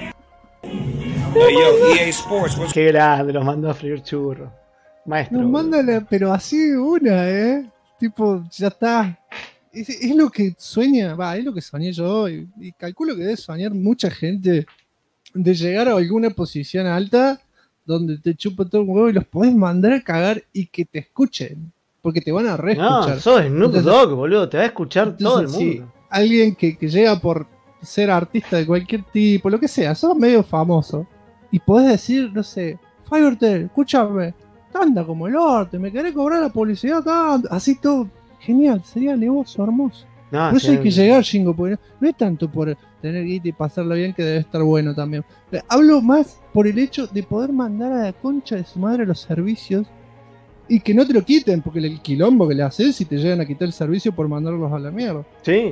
Hey yo, EA Sports, what's... Qué grande, los mandó a freír churros. Maestro. Nos mándale, pero así una, tipo, ya está. Es lo que sueña, es lo que soñé yo y calculo que debe soñar mucha gente de llegar a alguna posición alta donde te chupa todo un huevo y los podés mandar a cagar y que te escuchen, porque te van a reescuchar. No, sos Snoop Dogg, boludo, te va a escuchar todo el mundo. Sí, alguien que llega por ser artista de cualquier tipo, lo que sea, sos medio famoso y podés decir, no sé, Firetail, escúchame, anda como el orte, me querés cobrar la publicidad, tanto, así todo, genial, sería negocio hermoso. No, por eso hay que llegar, Shingo, porque no es tanto por tener guita y pasarla bien, que debe estar bueno también. Hablo más por el hecho de poder mandar a la concha de su madre los servicios y que no te lo quiten, porque el quilombo que le haces si te llegan a quitar el servicio por mandarlos a la mierda. Sí.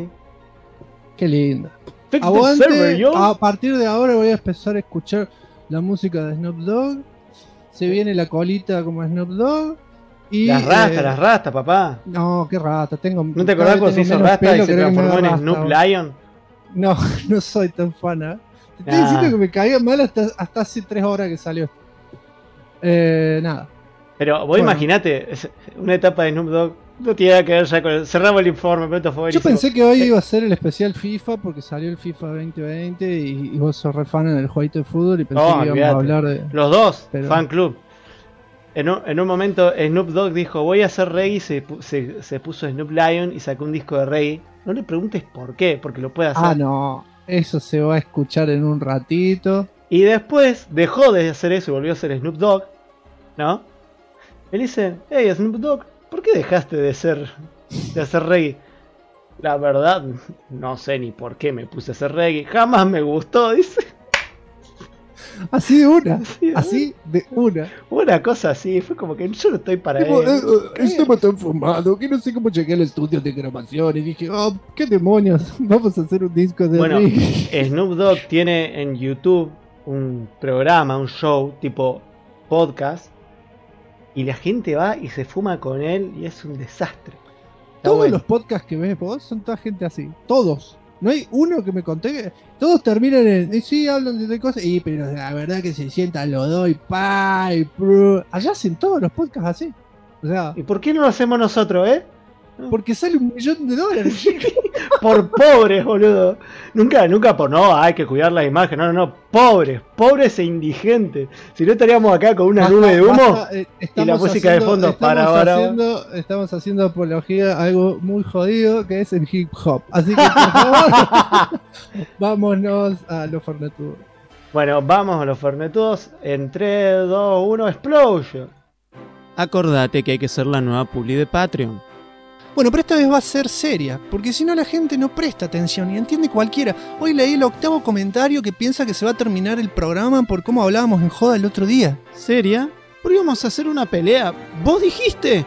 Qué linda. Fix Aguante, the server, yo. a partir de ahora voy a empezar a escuchar la música de Snoop Dogg. Se viene la colita como Snoop Dogg. Y, las rastas, papá. No, qué rata. ¿No te acordás cuando se hizo rasta y se transformó en Snoop Lion? No, no soy tan fan. Te estoy diciendo que me caía mal hasta hace 3 horas que salió. Nada. Pero vos imaginate, una etapa de Snoop Dogg no tiene nada que ver ya con el... Cerramos el informe, pero esto fue buenísimo. Yo pensé que hoy iba a ser el especial FIFA porque salió el FIFA 2020 y vos sos re fan en el jueguito de fútbol y pensé que íbamos a hablar de... Los dos, fan club. En un momento Snoop Dogg dijo, voy a hacer reggae, se puso Snoop Lion y sacó un disco de reggae. No le preguntes por qué, porque lo puede hacer. Ah, no, eso se va a escuchar en un ratito. Y después dejó de hacer eso y volvió a ser Snoop Dogg, ¿no? Él dice, hey Snoop Dogg, ¿por qué dejaste de hacer reggae? La verdad, no sé ni por qué me puse a hacer reggae, jamás me gustó, dice. Así de una. Así de una. Una cosa así, fue como que yo no estoy para Tipo, él. estamos tan fumados que no sé cómo llegué al estudio de grabación y dije, oh, qué demonios, vamos a hacer un disco de Bueno, Rick. Snoop Dogg tiene en YouTube un programa, un show tipo podcast y la gente va y se fuma con él y es un desastre. Está Todos bueno. los podcasts que ves vos son toda gente así, todos. No hay uno que me conté que todos terminan en, sí, hablan de cosas, y pero la verdad que se sientan los dos y pa, y allá hacen todos los podcasts así. O sea, ¿Y por qué no lo hacemos nosotros, porque sale $1.000.000. Por pobres, boludo. Nunca por no, hay que cuidar la imagen. No, pobres e indigentes. Si no estaríamos acá con una nube de humo y la música de fondo estamos haciendo apología a algo muy jodido que es el hip hop. Así que por favor, vámonos a los fornetudos. Bueno, vamos a los fornetudos en 3, 2, 1, explosion. Acordate que hay que ser la nueva publi de Patreon. Bueno, pero esta vez va a ser seria, porque si no la gente no presta atención y entiende cualquiera. Hoy leí el 8º comentario que piensa que se va a terminar el programa por cómo hablábamos en joda el otro día. ¿Seria? ¿Por qué íbamos a hacer una pelea? ¿Vos dijiste?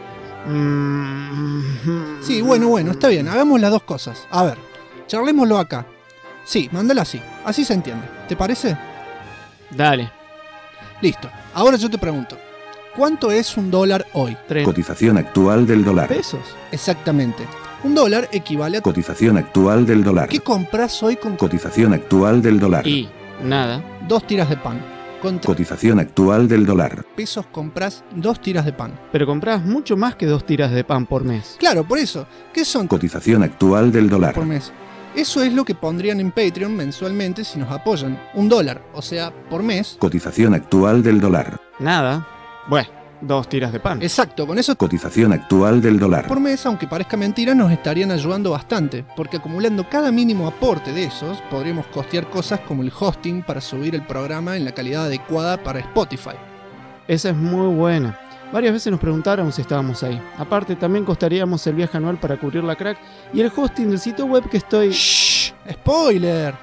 Sí, bueno, está bien, hagamos las dos cosas. A ver, charlémoslo acá. Sí, mándala así se entiende. ¿Te parece? Dale. Listo, ahora yo te pregunto. ¿Cuánto es $1 hoy? 3 Cotización actual del dólar. pesos. Exactamente. $1 equivale a... Cotización actual del dólar. ¿Qué compras hoy con... Cotización actual del dólar. Y nada. 2 tiras de pan. Con Cotización actual del dólar. pesos compras 2 tiras de pan. Pero comprás mucho más que 2 tiras de pan por mes. Claro, por eso. ¿Qué son Cotización actual del dólar. por mes? Eso es lo que pondrían en Patreon mensualmente si nos apoyan. $1, o sea, por mes. Cotización actual del dólar. Nada. Bueno, 2 tiras de pan. Exacto, con eso Cotización actual del dólar. por mes, aunque parezca mentira, nos estarían ayudando bastante, porque acumulando cada mínimo aporte de esos, podríamos costear cosas como el hosting para subir el programa en la calidad adecuada para Spotify. Esa es muy buena. Varias veces nos preguntaron si estábamos ahí. Aparte, también costaríamos el viaje anual para cubrir la crack y el hosting del sitio web que estoy... ¡Shh! ¡Spoiler!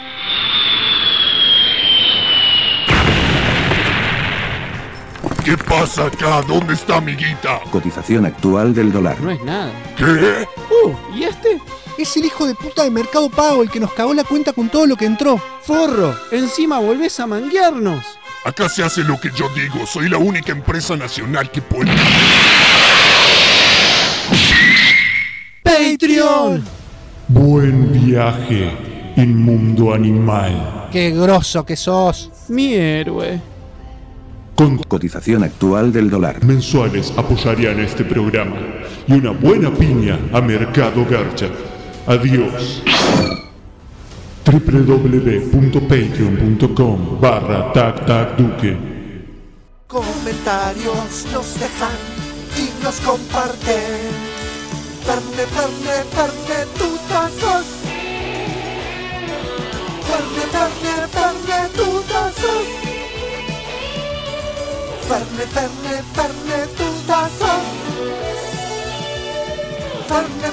¿Qué pasa acá? ¿Dónde está amiguita? Cotización actual del dólar. No es nada. ¿Qué? ¿Y este? Es el hijo de puta de Mercado Pago el que nos cagó la cuenta con todo lo que entró. ¡Forro! Encima volvés a manguearnos. Acá se hace lo que yo digo. Soy la única empresa nacional que puede... ¡Patreon! Buen viaje, inmundo animal. ¡Qué grosso que sos! Mi héroe. Con Cotización actual del dólar. mensuales apoyarían este programa y una buena piña a Mercado Garcha. Adiós. www.patreon.com/tactacduque. Comentarios nos dejan y nos comparten. Ferne, tutazos. Ferne, tutazos. Ferne, tutazos. Ferne,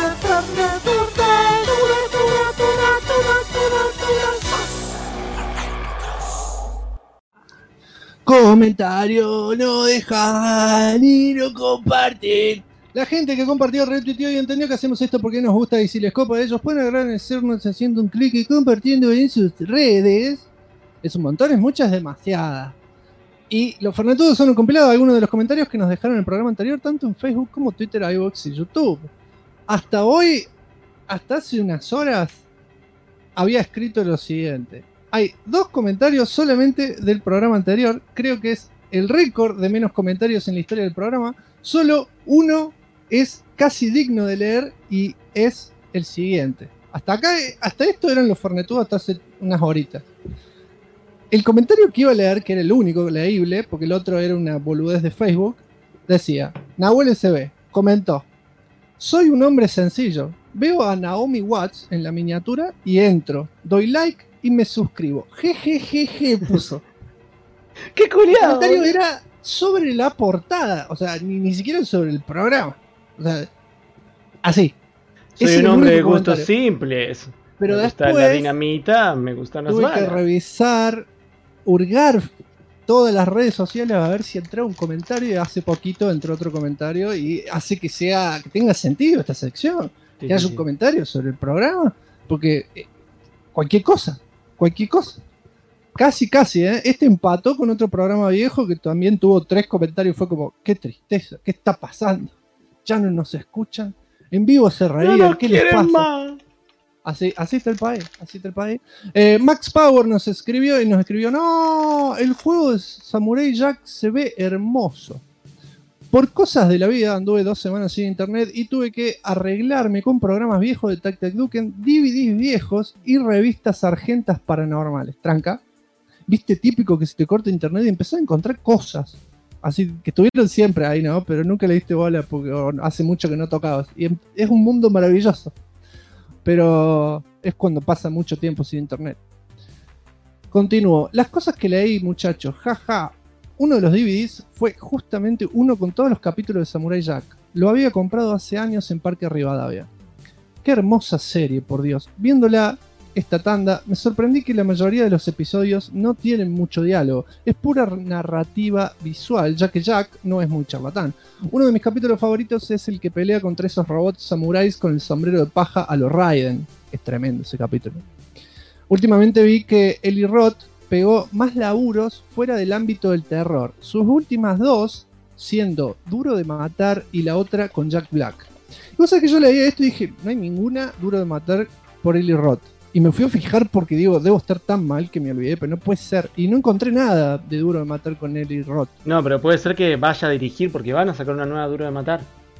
Comentarios no dejan y no comparten. La gente que compartió, retuiteó y entendió que hacemos esto porque nos gusta y si les copa a ellos pueden agradecernos haciendo un clic y compartiendo en sus redes. Es un montón, es muchas, demasiadas. Y los fernetudos son un compilado de algunos de los comentarios que nos dejaron en el programa anterior, tanto en Facebook como Twitter, iVoox y YouTube. Hasta hoy, hasta hace unas horas, había escrito lo siguiente. Hay 2 comentarios solamente del programa anterior. Creo que es el récord de menos comentarios en la historia del programa. Solo uno es casi digno de leer y es el siguiente. Hasta acá, hasta esto eran los fernetudos hasta hace unas horitas. El comentario que iba a leer, que era el único leíble, porque el otro era una boludez de Facebook, decía: Nahuel SB comentó: soy un hombre sencillo. Veo a Naomi Watts en la miniatura y entro. Doy like y me suscribo. Jejejeje puso. ¡Qué culiado! El comentario era sobre la portada. O sea, ni siquiera sobre el programa. O sea, así. Soy un hombre de gustos simples. Pero me gusta después la dinamita, me gustan las tuve balas. que revisar hurgar todas las redes sociales a ver si entra un comentario, y hace poquito entró otro comentario y hace que tenga sentido esta sección, Sí, que haya sí, un sí. comentario sobre el programa, porque cualquier cosa, casi, este empató con otro programa viejo que también tuvo 3 comentarios, fue como, qué tristeza, ¿qué está pasando? Ya no nos escuchan, en vivo se reían, ¿qué les pasa? Más. Así está el país, Max Power nos escribió, no, el juego de Samurai Jack se ve hermoso. Por cosas de la vida anduve 2 semanas sin internet y tuve que arreglarme con programas viejos de Tactacduken, DVDs viejos y revistas argentas paranormales. Tranca, viste, típico que se te corta internet y empezás a encontrar cosas. Así que estuvieron siempre ahí, ¿no? Pero nunca le diste bola porque hace mucho que no tocabas. Y es un mundo maravilloso. Pero es cuando pasa mucho tiempo sin internet. Continúo. Las cosas que leí, muchachos. Jaja. Uno de los DVDs fue justamente uno con todos los capítulos de Samurai Jack. Lo había comprado hace años en Parque Rivadavia. Qué hermosa serie, por Dios. Viéndola esta tanda, me sorprendí que la mayoría de los episodios no tienen mucho diálogo. Es pura narrativa visual, ya que Jack no es muy charlatán. Uno de mis capítulos favoritos es el que pelea contra esos robots samuráis con el sombrero de paja a lo Raiden. Es tremendo ese capítulo. Últimamente vi que Eli Roth pegó más laburos fuera del ámbito del terror. Sus últimas 2 siendo Duro de Matar y la otra con Jack Black. Y vos sabés que yo leí esto y dije, no hay ninguna Duro de Matar por Eli Roth. Y me fui a fijar porque digo, debo estar tan mal que me olvidé, pero no puede ser. Y no encontré nada de Duro de Matar con Eli Roth. No, pero puede ser que vaya a dirigir porque van a sacar una nueva Duro de Matar.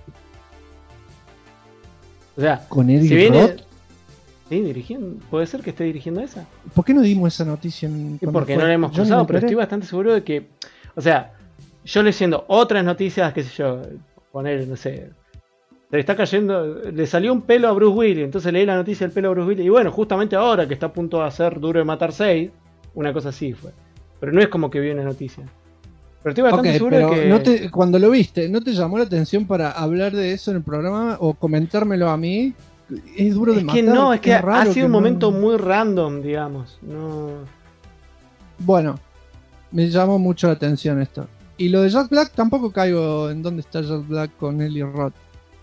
O sea, ¿Con Eli si viene... Roth? Sí, dirigiendo. Puede ser que esté dirigiendo esa. ¿Por qué no dimos esa noticia? Porque no la hemos cruzado, pero estoy bastante seguro de que... O sea, yo leyendo otras noticias, qué sé yo, poner, no sé... Le está cayendo, le salió un pelo a Bruce Willis, entonces leí la noticia del pelo a Bruce Willis. Y bueno, justamente ahora que está a punto de hacer Duro de Matar 6, una cosa así fue. Pero no es como que vi una noticia. Pero estoy bastante seguro de que... Cuando lo viste, ¿no te llamó la atención para hablar de eso en el programa o comentármelo a mí? Es Duro de Matar. Es que no, es que ha sido un no... momento muy random, digamos. No... Bueno, me llamó mucho la atención esto. Y lo de Jack Black tampoco caigo en dónde está Jack Black con Eli Roth.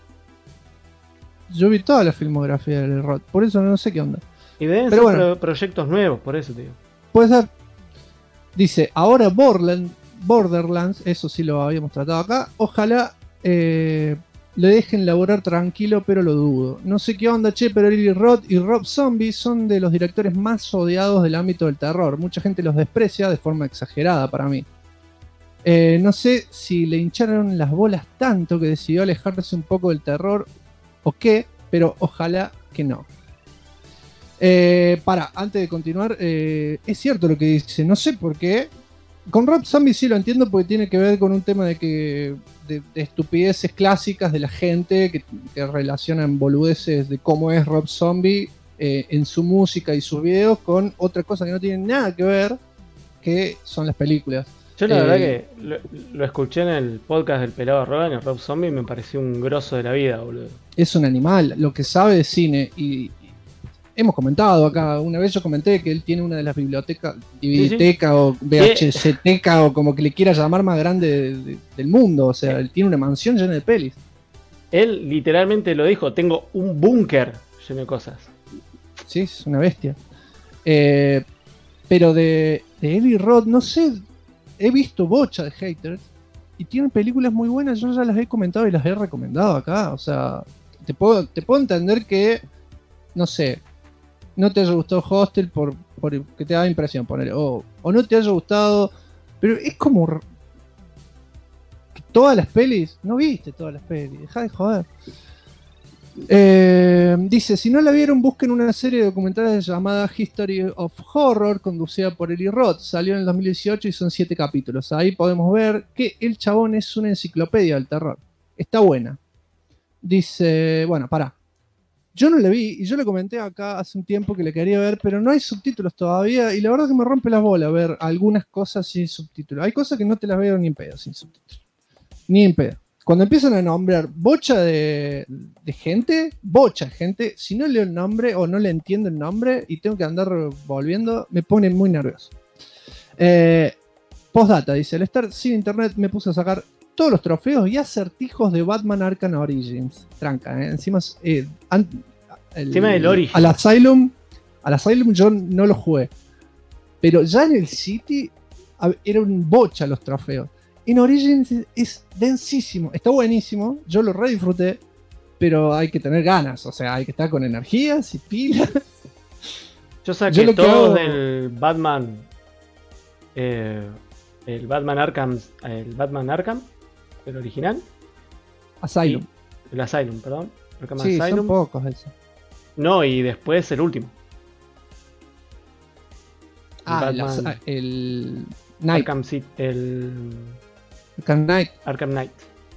Yo vi toda la filmografía de Eli Roth, por eso no sé qué onda. Y deben Pero ser bueno, proyectos nuevos, por eso, tío. puede ser. Dice, ahora Borderlands, eso sí lo habíamos tratado acá. Ojalá le dejen laburar tranquilo, pero lo dudo. No sé qué onda, che, pero Eli Roth y Rob Zombie son de los directores más odiados del ámbito del terror. Mucha gente los desprecia de forma exagerada para mí. No sé si le hincharon las bolas tanto que decidió alejarse un poco del terror o qué, pero ojalá que no. Antes de continuar, es cierto lo que dice, no sé por qué. Con Rob Zombie sí lo entiendo porque tiene que ver con un tema de estupideces clásicas de la gente que relacionan boludeces de cómo es Rob Zombie en su música y sus videos con otra cosa que no tiene nada que ver, que son las películas. Yo la verdad que lo escuché en el podcast del pelado Rogan y Rob Zombie y me pareció un grosso de la vida, boludo. Es un animal, lo que sabe de cine y hemos comentado acá, una vez yo comenté que él tiene una de las bibliotecas, DVDteca o VHSteca o como que le quiera llamar más grande del mundo, o sea, él tiene una mansión llena de pelis. Él literalmente lo dijo, tengo un búnker lleno de cosas. Sí, es una bestia. Pero de Eli Roth, no sé, he visto bocha de haters y tienen películas muy buenas, yo ya las he comentado y las he recomendado acá, o sea, te puedo entender que, no sé, no te haya gustado Hostel por que te da impresión poner, o no te haya gustado, pero es como que todas las pelis, no viste todas las pelis, dejá de joder. Dice, si no la vieron, busquen una serie de documentales llamada History of Horror, conducida por Eli Roth. Salió en el 2018 y son 7 capítulos. Ahí podemos ver que el chabón es una enciclopedia del terror. Está buena. Dice, bueno, pará. Yo no la vi y yo le comenté acá hace un tiempo que le quería ver, pero no hay subtítulos todavía y la verdad que me rompe las bolas ver algunas cosas sin subtítulos. Hay cosas que no te las veo ni en pedo sin subtítulos. Ni en pedo. Cuando empiezan a nombrar bocha de gente, si no leo el nombre o no le entiendo el nombre y tengo que andar volviendo, me pone muy nervioso. Postdata, dice, al estar sin internet me puse a sacar todos los trofeos y acertijos de Batman Arkham Origins. Tranca, encima encima del Origins. Al Asylum yo no lo jugué. Pero ya en el City era un bocha los trofeos. En Origins es densísimo. Está buenísimo. Yo lo re disfruté. Pero hay que tener ganas. O sea, hay que estar con energías y pilas. Yo saqué todos del Batman. El Batman Arkham. El Batman Arkham. El original. Asylum. El Asylum, perdón. Arkham Sí, Asylum. son pocos eso. No, y después el último. El Knight. Arkham City. Arkham Knight. Arkham Knight.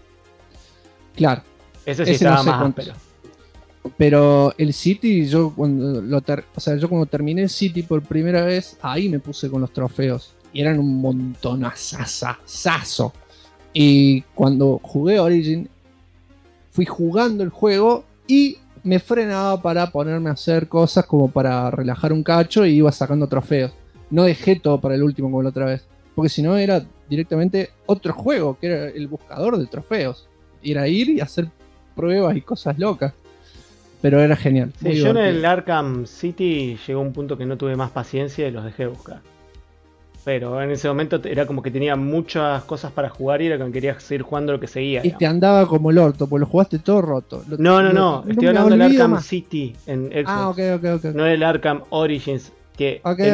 Claro. Ese sí estaba no sé más cuántos. áspero. Pero el City, yo cuando terminé el City por primera vez, ahí me puse con los trofeos. Y eran un montonazazazo. Y cuando jugué Origin, fui jugando el juego y me frenaba para ponerme a hacer cosas como para relajar un cacho y iba sacando trofeos. No dejé todo para el último como la otra vez. Porque si no era directamente otro juego, que era el buscador de trofeos. Era ir y hacer pruebas y cosas locas. Pero era genial. Sí, yo en el Arkham City llegó a un punto que no tuve más paciencia y los dejé de buscar. Pero en ese momento era como que tenía muchas cosas para jugar y era que quería seguir jugando lo que seguía. Y te andaba como el orto, porque lo jugaste todo roto. No. Estoy hablando del Arkham City en Xbox. Ok. No el Arkham Origins. Que Okay.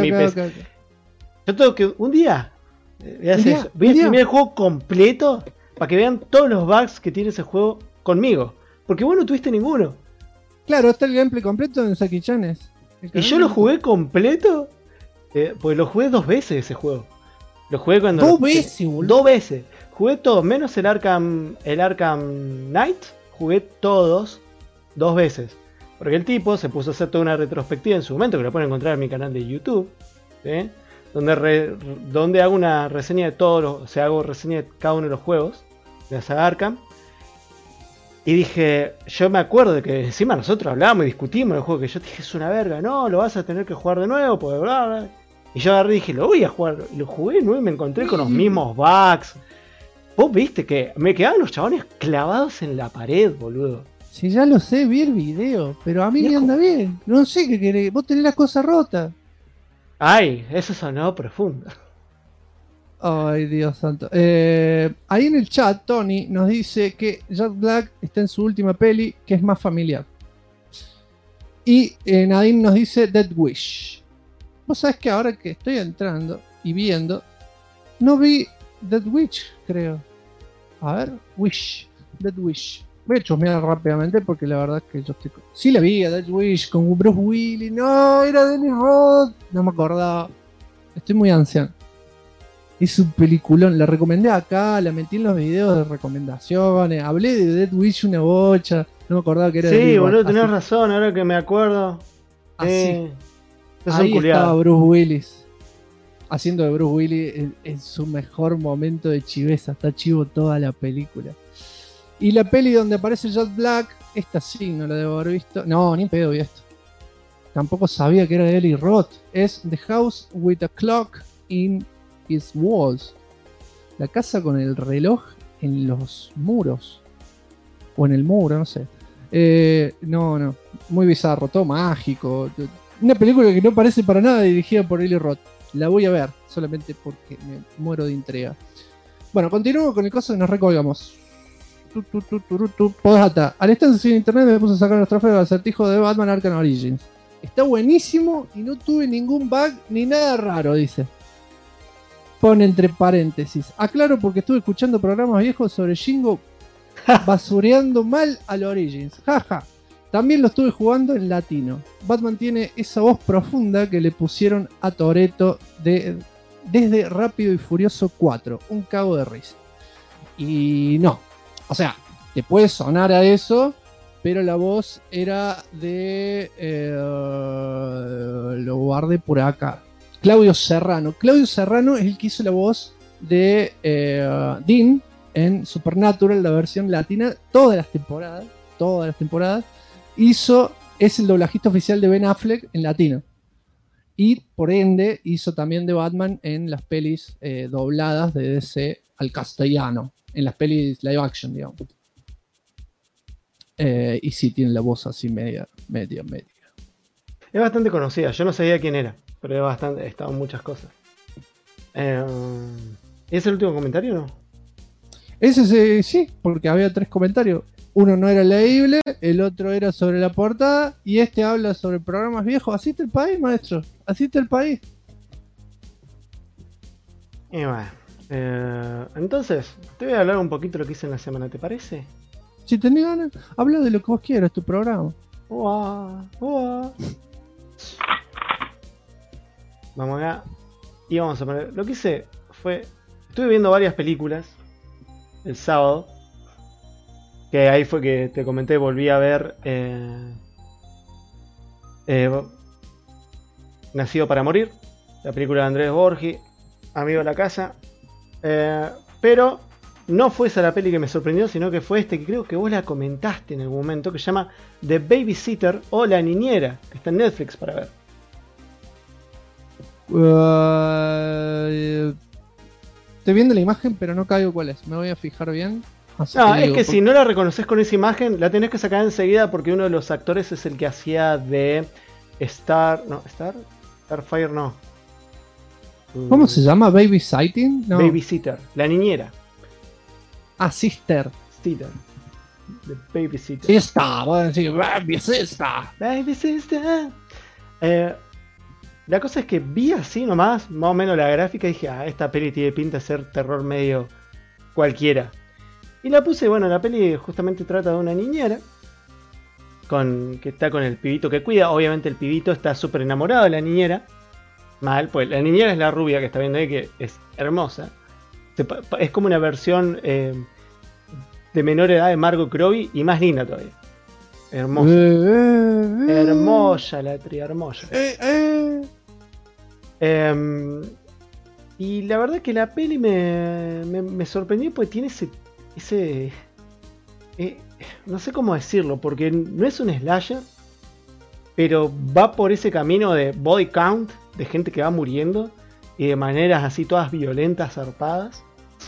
Yo tengo que un día voy a streamear el juego completo para que vean todos los bugs que tiene ese juego conmigo. Porque vos no tuviste ninguno. Claro, está el gameplay completo en Saki Chanes. Y yo lo jugué completo. Pues lo jugué 2 veces ese juego. Lo jugué cuando. 2 veces, boludo. 2 veces. Jugué todo, menos el Arkham Knight. Jugué todos 2 veces. Porque el tipo se puso a hacer toda una retrospectiva en su momento, que lo pueden encontrar en mi canal de YouTube. ¿Sí? Donde hago una reseña de todos los. O sea, hago reseña de cada uno de los juegos de la saga Arkham. Y dije, yo me acuerdo de que encima nosotros hablábamos y discutimos el juego, que yo dije, es una verga, no, lo vas a tener que jugar de nuevo, pues bla, bla. Y yo agarré y dije, lo voy a jugar. Y lo jugué de nuevo y me encontré con los mismos bugs. Vos viste que me quedaban los chabones clavados en la pared, boludo. Sí, ya lo sé, vi el video, pero a mí me anda bien. No sé qué querés, vos tenés las cosas rotas. Ay, eso sonó profundo. Ay, Dios santo. Ahí en el chat, Tony nos dice que Jack Black está en su última peli, que es más familiar. Y Nadim nos dice Dead Wish. Vos sabés que ahora que estoy entrando y viendo, no vi Dead Wish, creo. A ver, Dead Wish. Voy a chusmear rápidamente porque la verdad es que yo estoy... Sí la vi a Dead Wish con Bruce Willis. No, era Dennis Roth. No me acordaba. Estoy muy anciano. Es un peliculón, la recomendé acá, la metí en los videos de recomendaciones, hablé de Dead Wish una bocha, no me acordaba que era Sí, boludo, tenés razón, ahora que me acuerdo. Ahí estaba Bruce Willis, haciendo de Bruce Willis en su mejor momento de chiveza, está chivo toda la película. Y la peli donde aparece Jack Black, esta sí, no la debo haber visto, no, ni pedo vi esto. Tampoco sabía que era de Eli Roth, es The House with a Clock in Its Walls, la casa con el reloj en los muros o en el muro, no sé. No, muy bizarro, todo mágico. Una película que no parece para nada dirigida por Eli Roth. La voy a ver solamente porque me muero de intriga. Bueno, continúo con el caso que nos recolgamos. Postdata. Al estar sin internet me puse a sacar los trofeos del acertijo de Batman Arkham Origins. Está buenísimo y no tuve ningún bug ni nada raro, dice. Pone entre paréntesis. Aclaro porque estuve escuchando programas viejos sobre Shingo basureando mal al Origins. Jaja. También lo estuve jugando en latino. Batman tiene esa voz profunda que le pusieron a Toretto desde Rápido y Furioso 4. Un cago de risa. Y no. O sea, te puede sonar a eso, pero la voz era de... lo guardé por acá. Claudio Serrano. Claudio Serrano es el que hizo la voz de Dean en Supernatural, la versión latina, todas las temporadas. Es el doblajista oficial de Ben Affleck en latino. Y por ende hizo también de Batman en las pelis dobladas de DC al castellano, en las pelis live action, digamos. Y sí tiene la voz así media. Es bastante conocida, yo no sabía quién era, pero es bastante, estaba en muchas cosas. ¿Es el último comentario o no? Ese sí, porque había 3 comentarios. Uno no era leíble, el otro era sobre la portada y este habla sobre programas viejos. Así está el país, maestro. Así está el país. Y bueno, entonces, te voy a hablar un poquito de lo que hice en la semana, ¿te parece? Si tenés ganas, habla de lo que vos quieras, tu programa. Vamos acá. Y vamos a poner. Lo que hice fue. Estuve viendo varias películas el sábado. Que ahí fue que te comenté, volví a ver Nacido para Morir, la película de Andrés Borgi, Amigo de la Casa. Pero no fue esa la peli que me sorprendió, sino que fue que creo que vos la comentaste en algún momento, que se llama The Babysitter o La Niñera, que está en Netflix para ver. Estoy viendo la imagen, pero no caigo cuál es. Me voy a fijar bien. No, es que si no la reconoces con esa imagen, la tenés que sacar enseguida porque uno de los actores es el que hacía de Starfire no. ¿Cómo se llama? ¿Babysitting? No. Babysitter, la niñera. Ah, Sister. The Babysitter. Sister, voy a decir Babysister. Babysitter. La cosa es que vi así nomás, más o menos la gráfica y dije, esta peli tiene pinta de ser terror medio cualquiera. Y la puse, bueno, la peli justamente trata de una niñera que está con el pibito que cuida. Obviamente el pibito está súper enamorado de la niñera. Mal, pues la niñera es la rubia que está viendo ahí, que es hermosa. Es como una versión de menor edad de Margot Robbie y más linda todavía. Hermosa. Hermosa la tría, hermosa. Y la verdad que la peli me sorprendió porque tiene ese no sé cómo decirlo, porque no es un slasher, pero va por ese camino de body count, de gente que va muriendo y de maneras así todas violentas, zarpadas.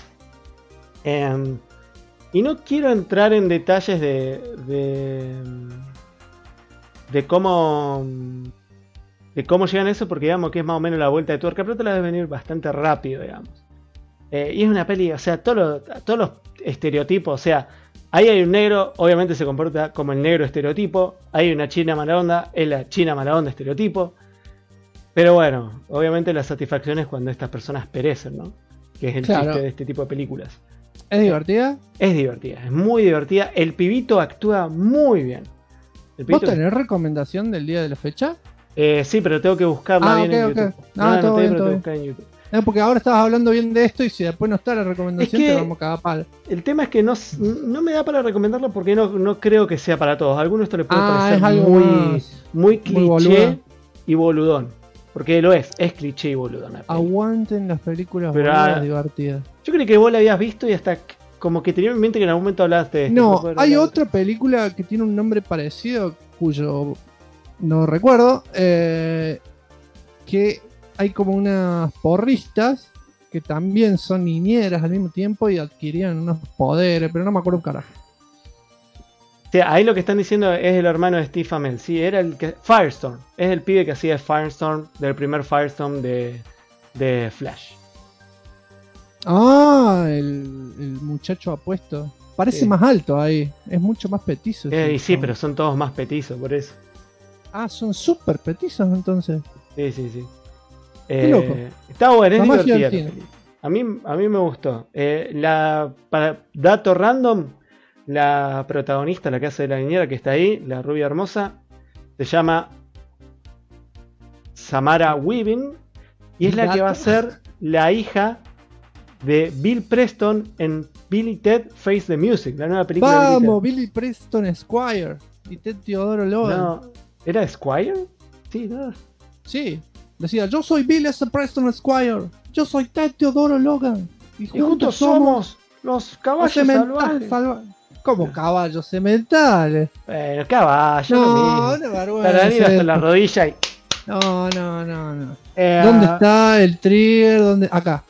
Y no quiero entrar en detalles de cómo llegan a eso, porque digamos que es más o menos la vuelta de tuerca, pero te la debe venir bastante rápido, digamos. Y es una peli, o sea, todos los estereotipos, o sea, ahí hay un negro, obviamente se comporta como el negro estereotipo, hay una china mala onda, es la china mala onda estereotipo, pero bueno, obviamente la satisfacción es cuando estas personas perecen, ¿no? Que es el chiste de este tipo de películas. ¿Es divertida? Es divertida, es muy divertida, el pibito actúa muy bien. ¿Vos tenés recomendación del día de la fecha? Sí, pero tengo que buscarla bien en YouTube. No, todo bien, todo bien. En YouTube. Porque ahora estabas hablando bien de esto y si después no está la recomendación te vamos a cagar palo. El tema es que no me da para recomendarla porque no creo que sea para todos. A algunos esto le puede parecer es algo muy cliché y boludón. Porque lo es cliché y boludón. Aguanten las películas boludas divertidas. Yo creí que vos la habías visto y hasta como que tenía en mente que en algún momento hablaste de esto. No, hay otra película que tiene un nombre parecido, cuyo no recuerdo, que hay como unas porristas que también son niñeras al mismo tiempo y adquirían unos poderes, pero no me acuerdo un carajo. O sea, ahí lo que están diciendo es el hermano de Steve Amell. Sí, era el que. Firestorm. Es el pibe que hacía Firestorm, del primer Firestorm de Flash. Ah, el muchacho apuesto. Parece más alto ahí. Es mucho más petizo. Y sí, pero son todos más petizos, por eso. Ah, son súper petizos entonces. Sí. Qué loco. Está bueno, es divertida. A mí me gustó. Para dato random, la protagonista, la que hace de la niñera que está ahí, la rubia hermosa, se llama Samara Weaving y es la que va a ser la hija de Bill Preston en Bill y Ted Face the Music, la nueva película. Vamos, Billy Preston Squire y Ted Teodoro Logan. No, ¿era Squire? Sí, no. Sí, decía, yo soy Billy S. Preston Squire, yo soy Ted Teodoro Logan y juntos somos los caballos salvajes. ¿Cómo caballos sementales? Bueno, caballos. No, una vergüenza. Para venir hasta la rodilla y... No. ¿Dónde está el trigger? ¿Dónde? Acá.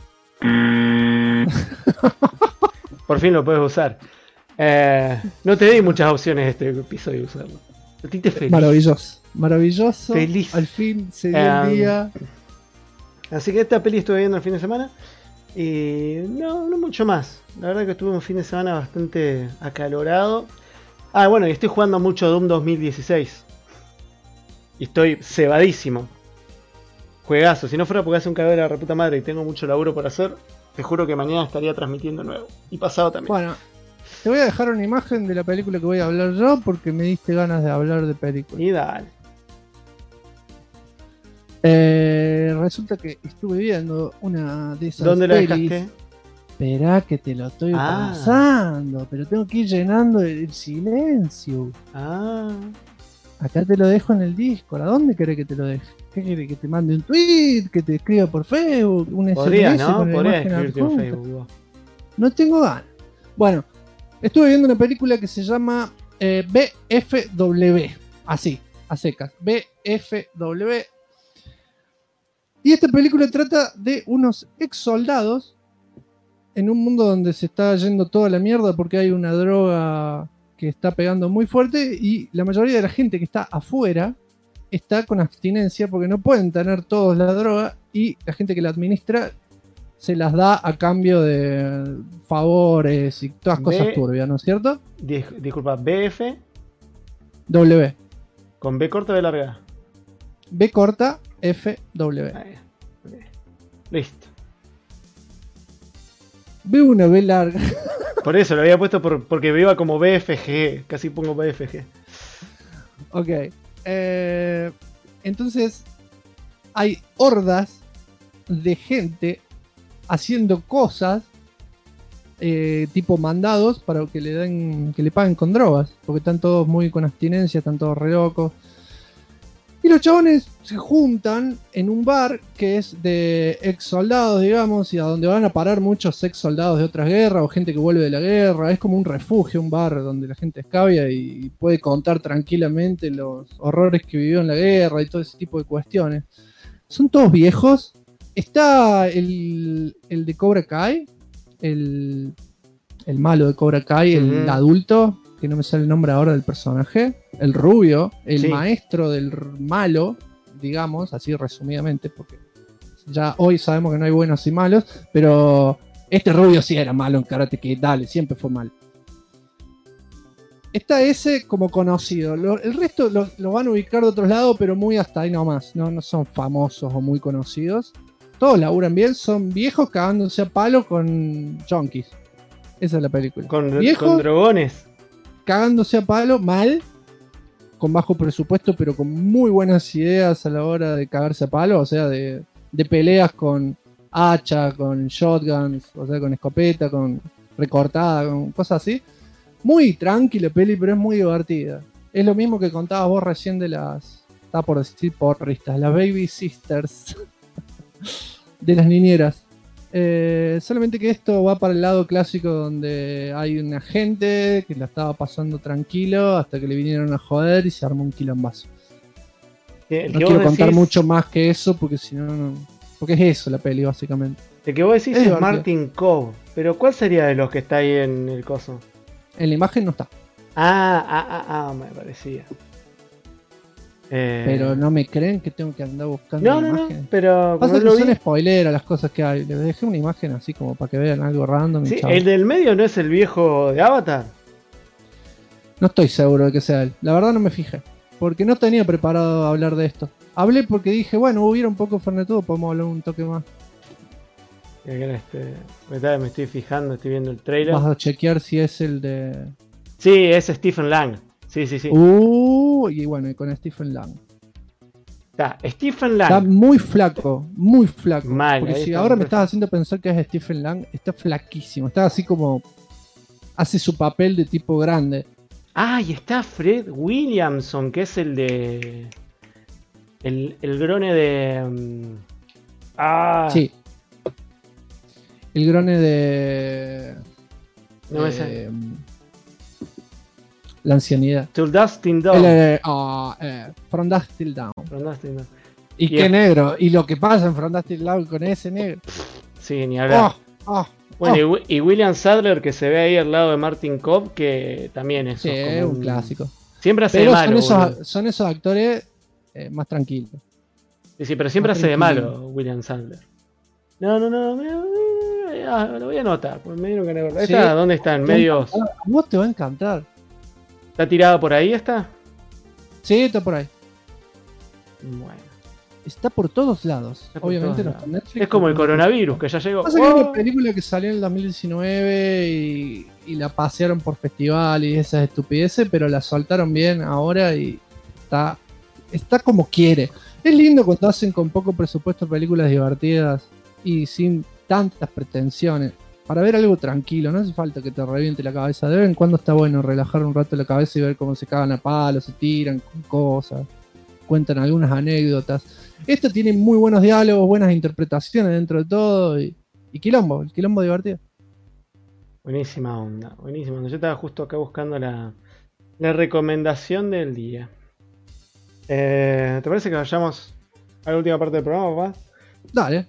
Por fin lo puedes usar. No te di muchas opciones este episodio de usarlo. Sentiste feliz. Maravilloso. Feliz. Al fin se dio el día. Así que esta peli estuve viendo el fin de semana. Y no mucho más. La verdad que estuve un fin de semana bastante acalorado. Bueno, y estoy jugando mucho Doom 2016. Y estoy cebadísimo. Juegazo. Si no fuera porque hace un cagadero de la reputa madre y tengo mucho laburo por hacer, te juro que mañana estaría transmitiendo nuevo. Y pasado también. Bueno, te voy a dejar una imagen de la película que voy a hablar yo porque me diste ganas de hablar de películas. Y dale. Resulta que estuve viendo una de esas ¿Dónde la pelis. dejaste? Esperá que te lo estoy pasando, pero tengo que ir llenando el silencio. Acá te lo dejo en el Discord. ¿A dónde querés que te lo deje? ¿Qué querés? ¿Que te mande un tweet? ¿Que te escriba por Facebook? ¿Un Podría, SMS? ¿no? Con la Podría imagen escribirte en adjunta? Facebook. No tengo ganas. Bueno, estuve viendo una película que se llama BFW. Así, a secas. BFW. Y esta película trata de unos ex soldados en un mundo donde se está yendo toda la mierda porque hay una droga que está pegando muy fuerte y la mayoría de la gente que está afuera está con abstinencia porque no pueden tener todos la droga y la gente que la administra se las da a cambio de favores y todas cosas turbias, ¿no es cierto? Disculpa, BF. W. ¿Con B corta o B larga? B corta, FW. Listo. Veo una B larga. Por eso lo había puesto porque me iba como BFG. Casi pongo BFG. Ok. Entonces hay hordas de gente haciendo cosas tipo mandados para que le paguen con drogas. Porque están todos muy con abstinencia, están todos re locos. Y los chabones se juntan en un bar que es de ex soldados, digamos, y a donde van a parar muchos ex soldados de otras guerras o gente que vuelve de la guerra. Es como un refugio, un bar donde la gente escabia y puede contar tranquilamente los horrores que vivió en la guerra y todo ese tipo de cuestiones. Son todos viejos. Está el de Cobra Kai, el malo de Cobra Kai, el adulto, que no me sale el nombre ahora del personaje, el rubio, el maestro del malo, digamos, así resumidamente, porque ya hoy sabemos que no hay buenos y malos, pero este rubio sí era malo en Karate Kid, dale, siempre fue malo. Está ese como conocido, el resto lo van a ubicar de otros lados, pero muy hasta ahí nomás, no son famosos o muy conocidos. Todos laburan bien, son viejos cagándose a palo con junkies. Esa es la película. Con drogones. Cagándose a palo, mal, con bajo presupuesto, pero con muy buenas ideas a la hora de cagarse a palo, o sea, de peleas con hacha, con shotguns, o sea, con escopeta, con recortada, con cosas así. Muy tranquila peli, pero es muy divertida. Es lo mismo que contabas vos recién de está por decir porristas, las baby sisters de las niñeras. Solamente que esto va para el lado clásico donde hay una gente que la estaba pasando tranquilo hasta que le vinieron a joder y se armó un quilombazo. No quiero contar mucho más que eso porque si no, porque es eso la peli básicamente. El que vos decís es Martin Cobb, pero ¿cuál sería de los que está ahí en el coso? En la imagen no está. Me parecía. Pero no me creen que tengo que andar buscando imágenes. No, pero pasa que son spoiler a las cosas que hay. Les dejé una imagen así como para que vean algo random. Sí, el del medio no es el viejo de Avatar. No estoy seguro de que sea él. La verdad no me fijé. Porque no tenía preparado hablar de esto. Hablé porque dije, bueno, hubiera un poco Fernetudo, podemos hablar un toque más. Me estoy fijando, estoy viendo el trailer. Vas a chequear si es el de... Sí, es Stephen Lang. Sí. Y bueno, y con Stephen Lang. Stephen Lang. Está muy flaco, muy flaco. Mal, porque si ahora me estás haciendo pensar que es Stephen Lang, está flaquísimo. Está así como... Hace su papel de tipo grande. Y está Fred Williamson, que es el de... El grone de... Sí. El grone de... No me sé. La ancianidad. Till Dust Till Dawn. From Dust Till Dawn. Fantastic no. Y qué negro. Y lo que pasa en Fantastic Love con ese negro. Sí, ni hablar. Bueno, y William Sadler, que se ve ahí al lado de Martin Cobb, que también es como un clásico. Siempre hace pero de malo. Son esos actores más tranquilos. Sí, pero siempre hace de malo William Sadler. No, lo voy a anotar. Pues me dieron ganas de verlo. ¿Esta dónde está? En medios. A vos te va a encantar. ¿Está tirada por ahí esta? Sí, está por ahí. Bueno. Está por todos lados. Obviamente no está en Netflix. Es como el coronavirus que ya llegó. Pasa que es una película que salió en el 2019 y la pasearon por festival y esas estupideces, pero la soltaron bien ahora y está como quiere. Es lindo cuando hacen con poco presupuesto películas divertidas y sin tantas pretensiones. Para ver algo tranquilo, no hace falta que te reviente la cabeza. De vez en cuando está bueno relajar un rato la cabeza y ver cómo se cagan a palos, se tiran con cosas, cuentan algunas anécdotas. Esto tiene muy buenos diálogos, buenas interpretaciones dentro de todo y quilombo, el quilombo divertido. Buenísima onda, buenísima onda. Yo estaba justo acá buscando la recomendación del día. ¿Te parece que vayamos a la última parte del programa, papá? Dale.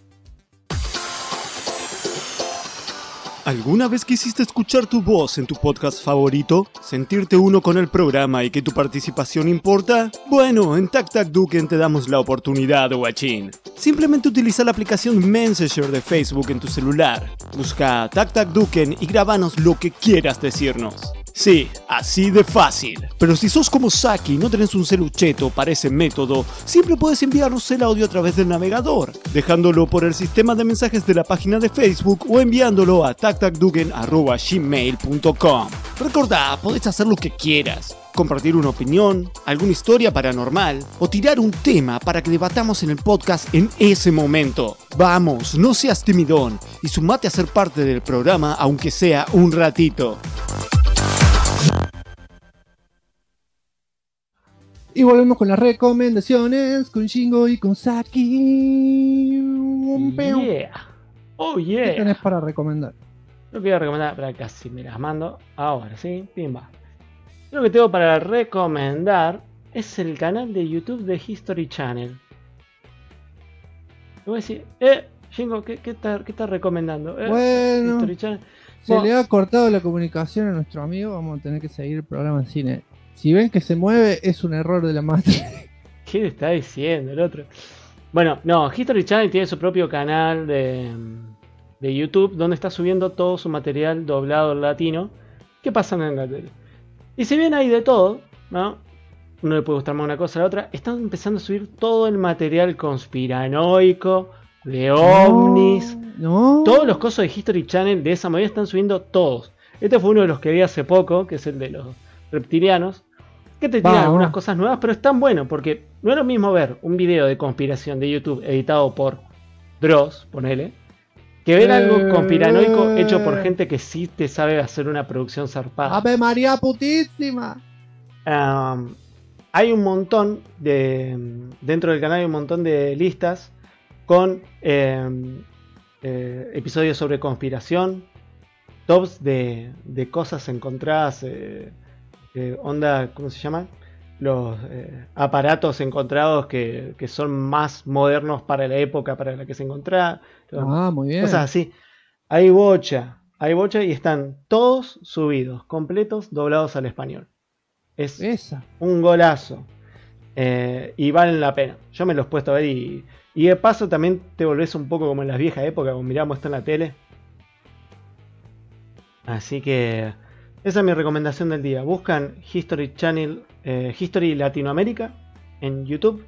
¿Alguna vez quisiste escuchar tu voz en tu podcast favorito? ¿Sentirte uno con el programa y que tu participación importa? Bueno, en Tac Tac Duken te damos la oportunidad, guachín. Simplemente utiliza la aplicación Messenger de Facebook en tu celular. Busca Tac Tac Duken y grabanos lo que quieras decirnos. Sí, así de fácil. Pero si sos como Saki y no tenés un celucheto para ese método, siempre puedes enviarnos el audio a través del navegador, dejándolo por el sistema de mensajes de la página de Facebook o enviándolo a tactacduken@gmail.com. Recordá, podés hacer lo que quieras. Compartir una opinión, alguna historia paranormal o tirar un tema para que debatamos en el podcast en ese momento. Vamos, no seas timidón y sumate a ser parte del programa aunque sea un ratito. Y volvemos con las recomendaciones con Shingo y con Saki. Oh yeah. ¿Qué tenés para recomendar? Lo que voy a recomendar, pero casi me las mando. Ahora sí, pimba. Lo que tengo para recomendar es el canal de YouTube de History Channel. Le voy a decir, Shingo, ¿qué estás recomendando? Bueno, History Channel. Se le ha cortado la comunicación a nuestro amigo. Vamos a tener que seguir el programa en cine. Si ven que se mueve, es un error de la Matrix. ¿Qué le está diciendo el otro? Bueno, no, History Channel tiene su propio canal de YouTube donde está subiendo todo su material doblado en latino que pasan en la tele. Y si bien hay de todo, ¿no? Uno le puede gustar más una cosa a la otra, están empezando a subir todo el material conspiranoico, de ovnis. No. Todos los cosos de History Channel de esa movida están subiendo todos. Este fue uno de los que vi hace poco, que es el de los reptilianos, que te tiran algunas cosas nuevas, pero están buenos, porque no es lo mismo ver un video de conspiración de YouTube editado por Dross, ponele, que ver algo conspiranoico hecho por gente que sí te sabe hacer una producción zarpada. ¡Ave María putísima! Hay un montón dentro del canal hay un montón de listas con episodios sobre conspiración, tops de cosas encontradas, onda, ¿cómo se llama? Los aparatos encontrados que son más modernos para la época para la que se encontraba. Muy bien. Cosas así. Hay bocha y están todos subidos, completos, doblados al español. Es un golazo. Y valen la pena. Yo me los he puesto a ver y de paso también te volvés un poco como en las viejas épocas, como miramos esto en la tele. Así que esa es mi recomendación del día. Buscan History Channel, History Latinoamérica en YouTube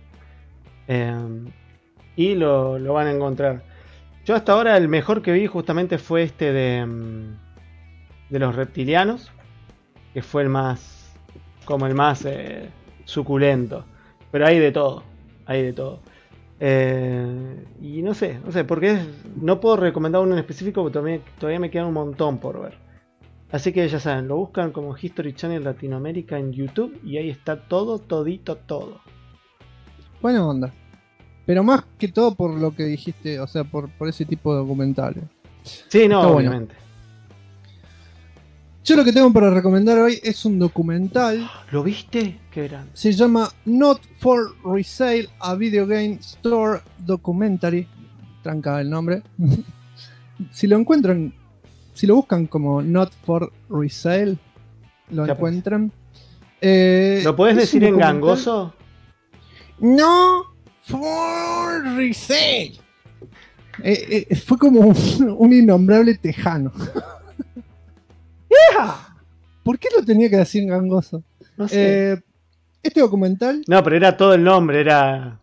y lo van a encontrar. Yo hasta ahora el mejor que vi justamente fue este de los reptilianos, que fue el más suculento. Pero hay de todo, y no sé, porque no puedo recomendar uno en específico porque todavía me queda un montón por ver. Así que ya saben, lo buscan como History Channel Latinoamérica en YouTube y ahí está todo. Buena onda. Pero más que todo por lo que dijiste, o sea, por ese tipo de documentales. Sí, no, obviamente. Yo lo que tengo para recomendar hoy es un documental. ¿Lo viste? Qué grande. Se llama Not for Resale, a Video Game Store Documentary. Tranca el nombre. Si lo encuentran, si lo buscan como Not for Resale, lo encuentran. ¿Lo podés decir en gangoso? No for Resale. Fue como un innombrable tejano. ¿Por qué lo tenía que decir en gangoso? No sé. Este documental. No, pero era todo el nombre, era.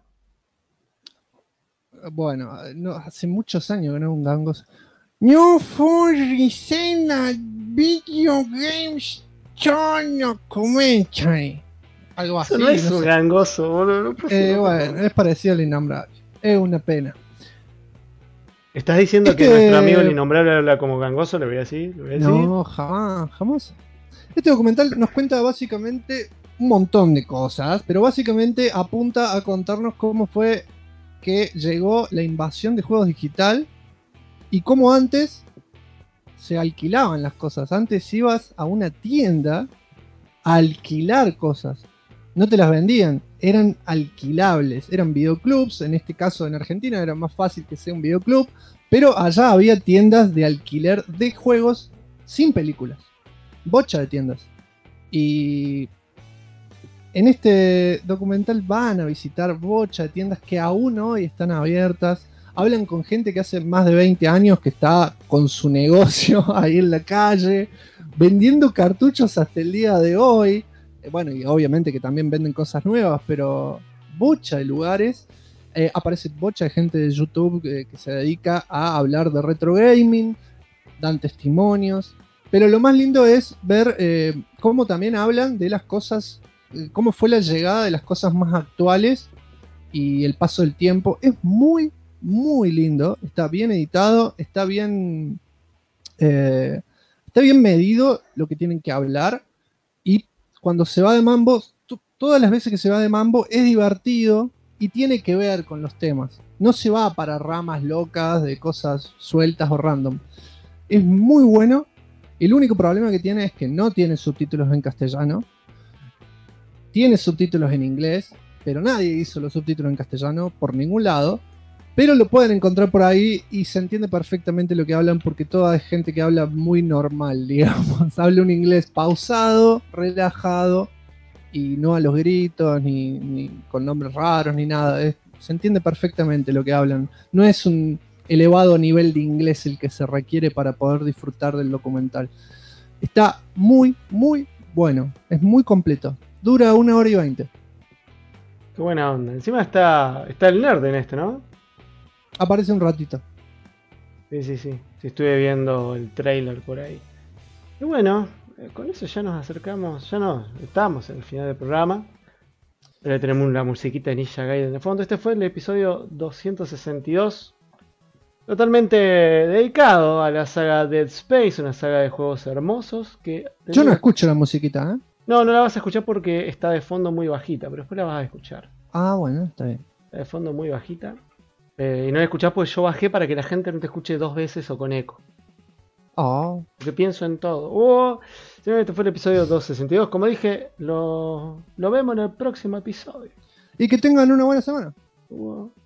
Bueno, no, hace muchos años que no es un gangoso. No for resale video games documentary. Algo así. Eso no es un gangoso, boludo. No bueno, es parecido al innombrable. Es una pena. ¿Estás diciendo que nuestro amigo el innombrable habla como gangoso? ¿Le voy a decir? No, jamás. Este documental nos cuenta básicamente un montón de cosas, pero básicamente apunta a contarnos cómo fue que llegó la invasión de juegos digital y cómo antes se alquilaban las cosas. Antes ibas a una tienda a alquilar cosas. No te las vendían, eran alquilables, eran videoclubs. En este caso en Argentina era más fácil que sea un videoclub, pero allá había tiendas de alquiler de juegos sin películas. Bocha de tiendas. Y en este documental van a visitar bocha de tiendas que aún hoy están abiertas. Hablan con gente que hace más de 20 años que está con su negocio ahí en la calle, vendiendo cartuchos hasta el día de hoy. Bueno, y obviamente que también venden cosas nuevas, pero bocha de lugares. Aparece bocha de gente de YouTube que se dedica a hablar de retro gaming, dan testimonios. Pero lo más lindo es ver cómo también hablan de las cosas, cómo fue la llegada de las cosas más actuales y el paso del tiempo. Es muy, muy lindo. Está bien editado, está bien medido lo que tienen que hablar. Y cuando se va de mambo, todas las veces que se va de mambo es divertido y tiene que ver con los temas. No se va para ramas locas de cosas sueltas o random. Es muy bueno. El único problema que tiene es que no tiene subtítulos en castellano. Tiene subtítulos en inglés, pero nadie hizo los subtítulos en castellano por ningún lado. Pero lo pueden encontrar por ahí y se entiende perfectamente lo que hablan porque toda es gente que habla muy normal, digamos. Habla un inglés pausado, relajado y no a los gritos, ni con nombres raros, ni nada. Se entiende perfectamente lo que hablan. No es un elevado nivel de inglés el que se requiere para poder disfrutar del documental. Está muy, muy bueno. Es muy completo. Dura 1 hora y 20. Qué buena onda. Encima está el nerd en este, ¿no? Aparece un ratito. Sí. Sí, estuve viendo el trailer por ahí. Y bueno, con eso ya nos acercamos. Estamos en el final del programa. Ahora tenemos la musiquita de Ninja Gaiden de fondo. Este fue el episodio 262. Totalmente dedicado a la saga Dead Space, una saga de juegos hermosos que... Yo no escucho la musiquita, ¿eh? No la vas a escuchar porque está de fondo muy bajita, pero después la vas a escuchar. Ah, bueno, está bien. Está de fondo muy bajita. Y no la escuchás porque yo bajé para que la gente no te escuche 2 veces o con eco. Oh. Porque pienso en todo. Este fue el episodio 262. Como dije, lo vemos en el próximo episodio. Y que tengan una buena semana.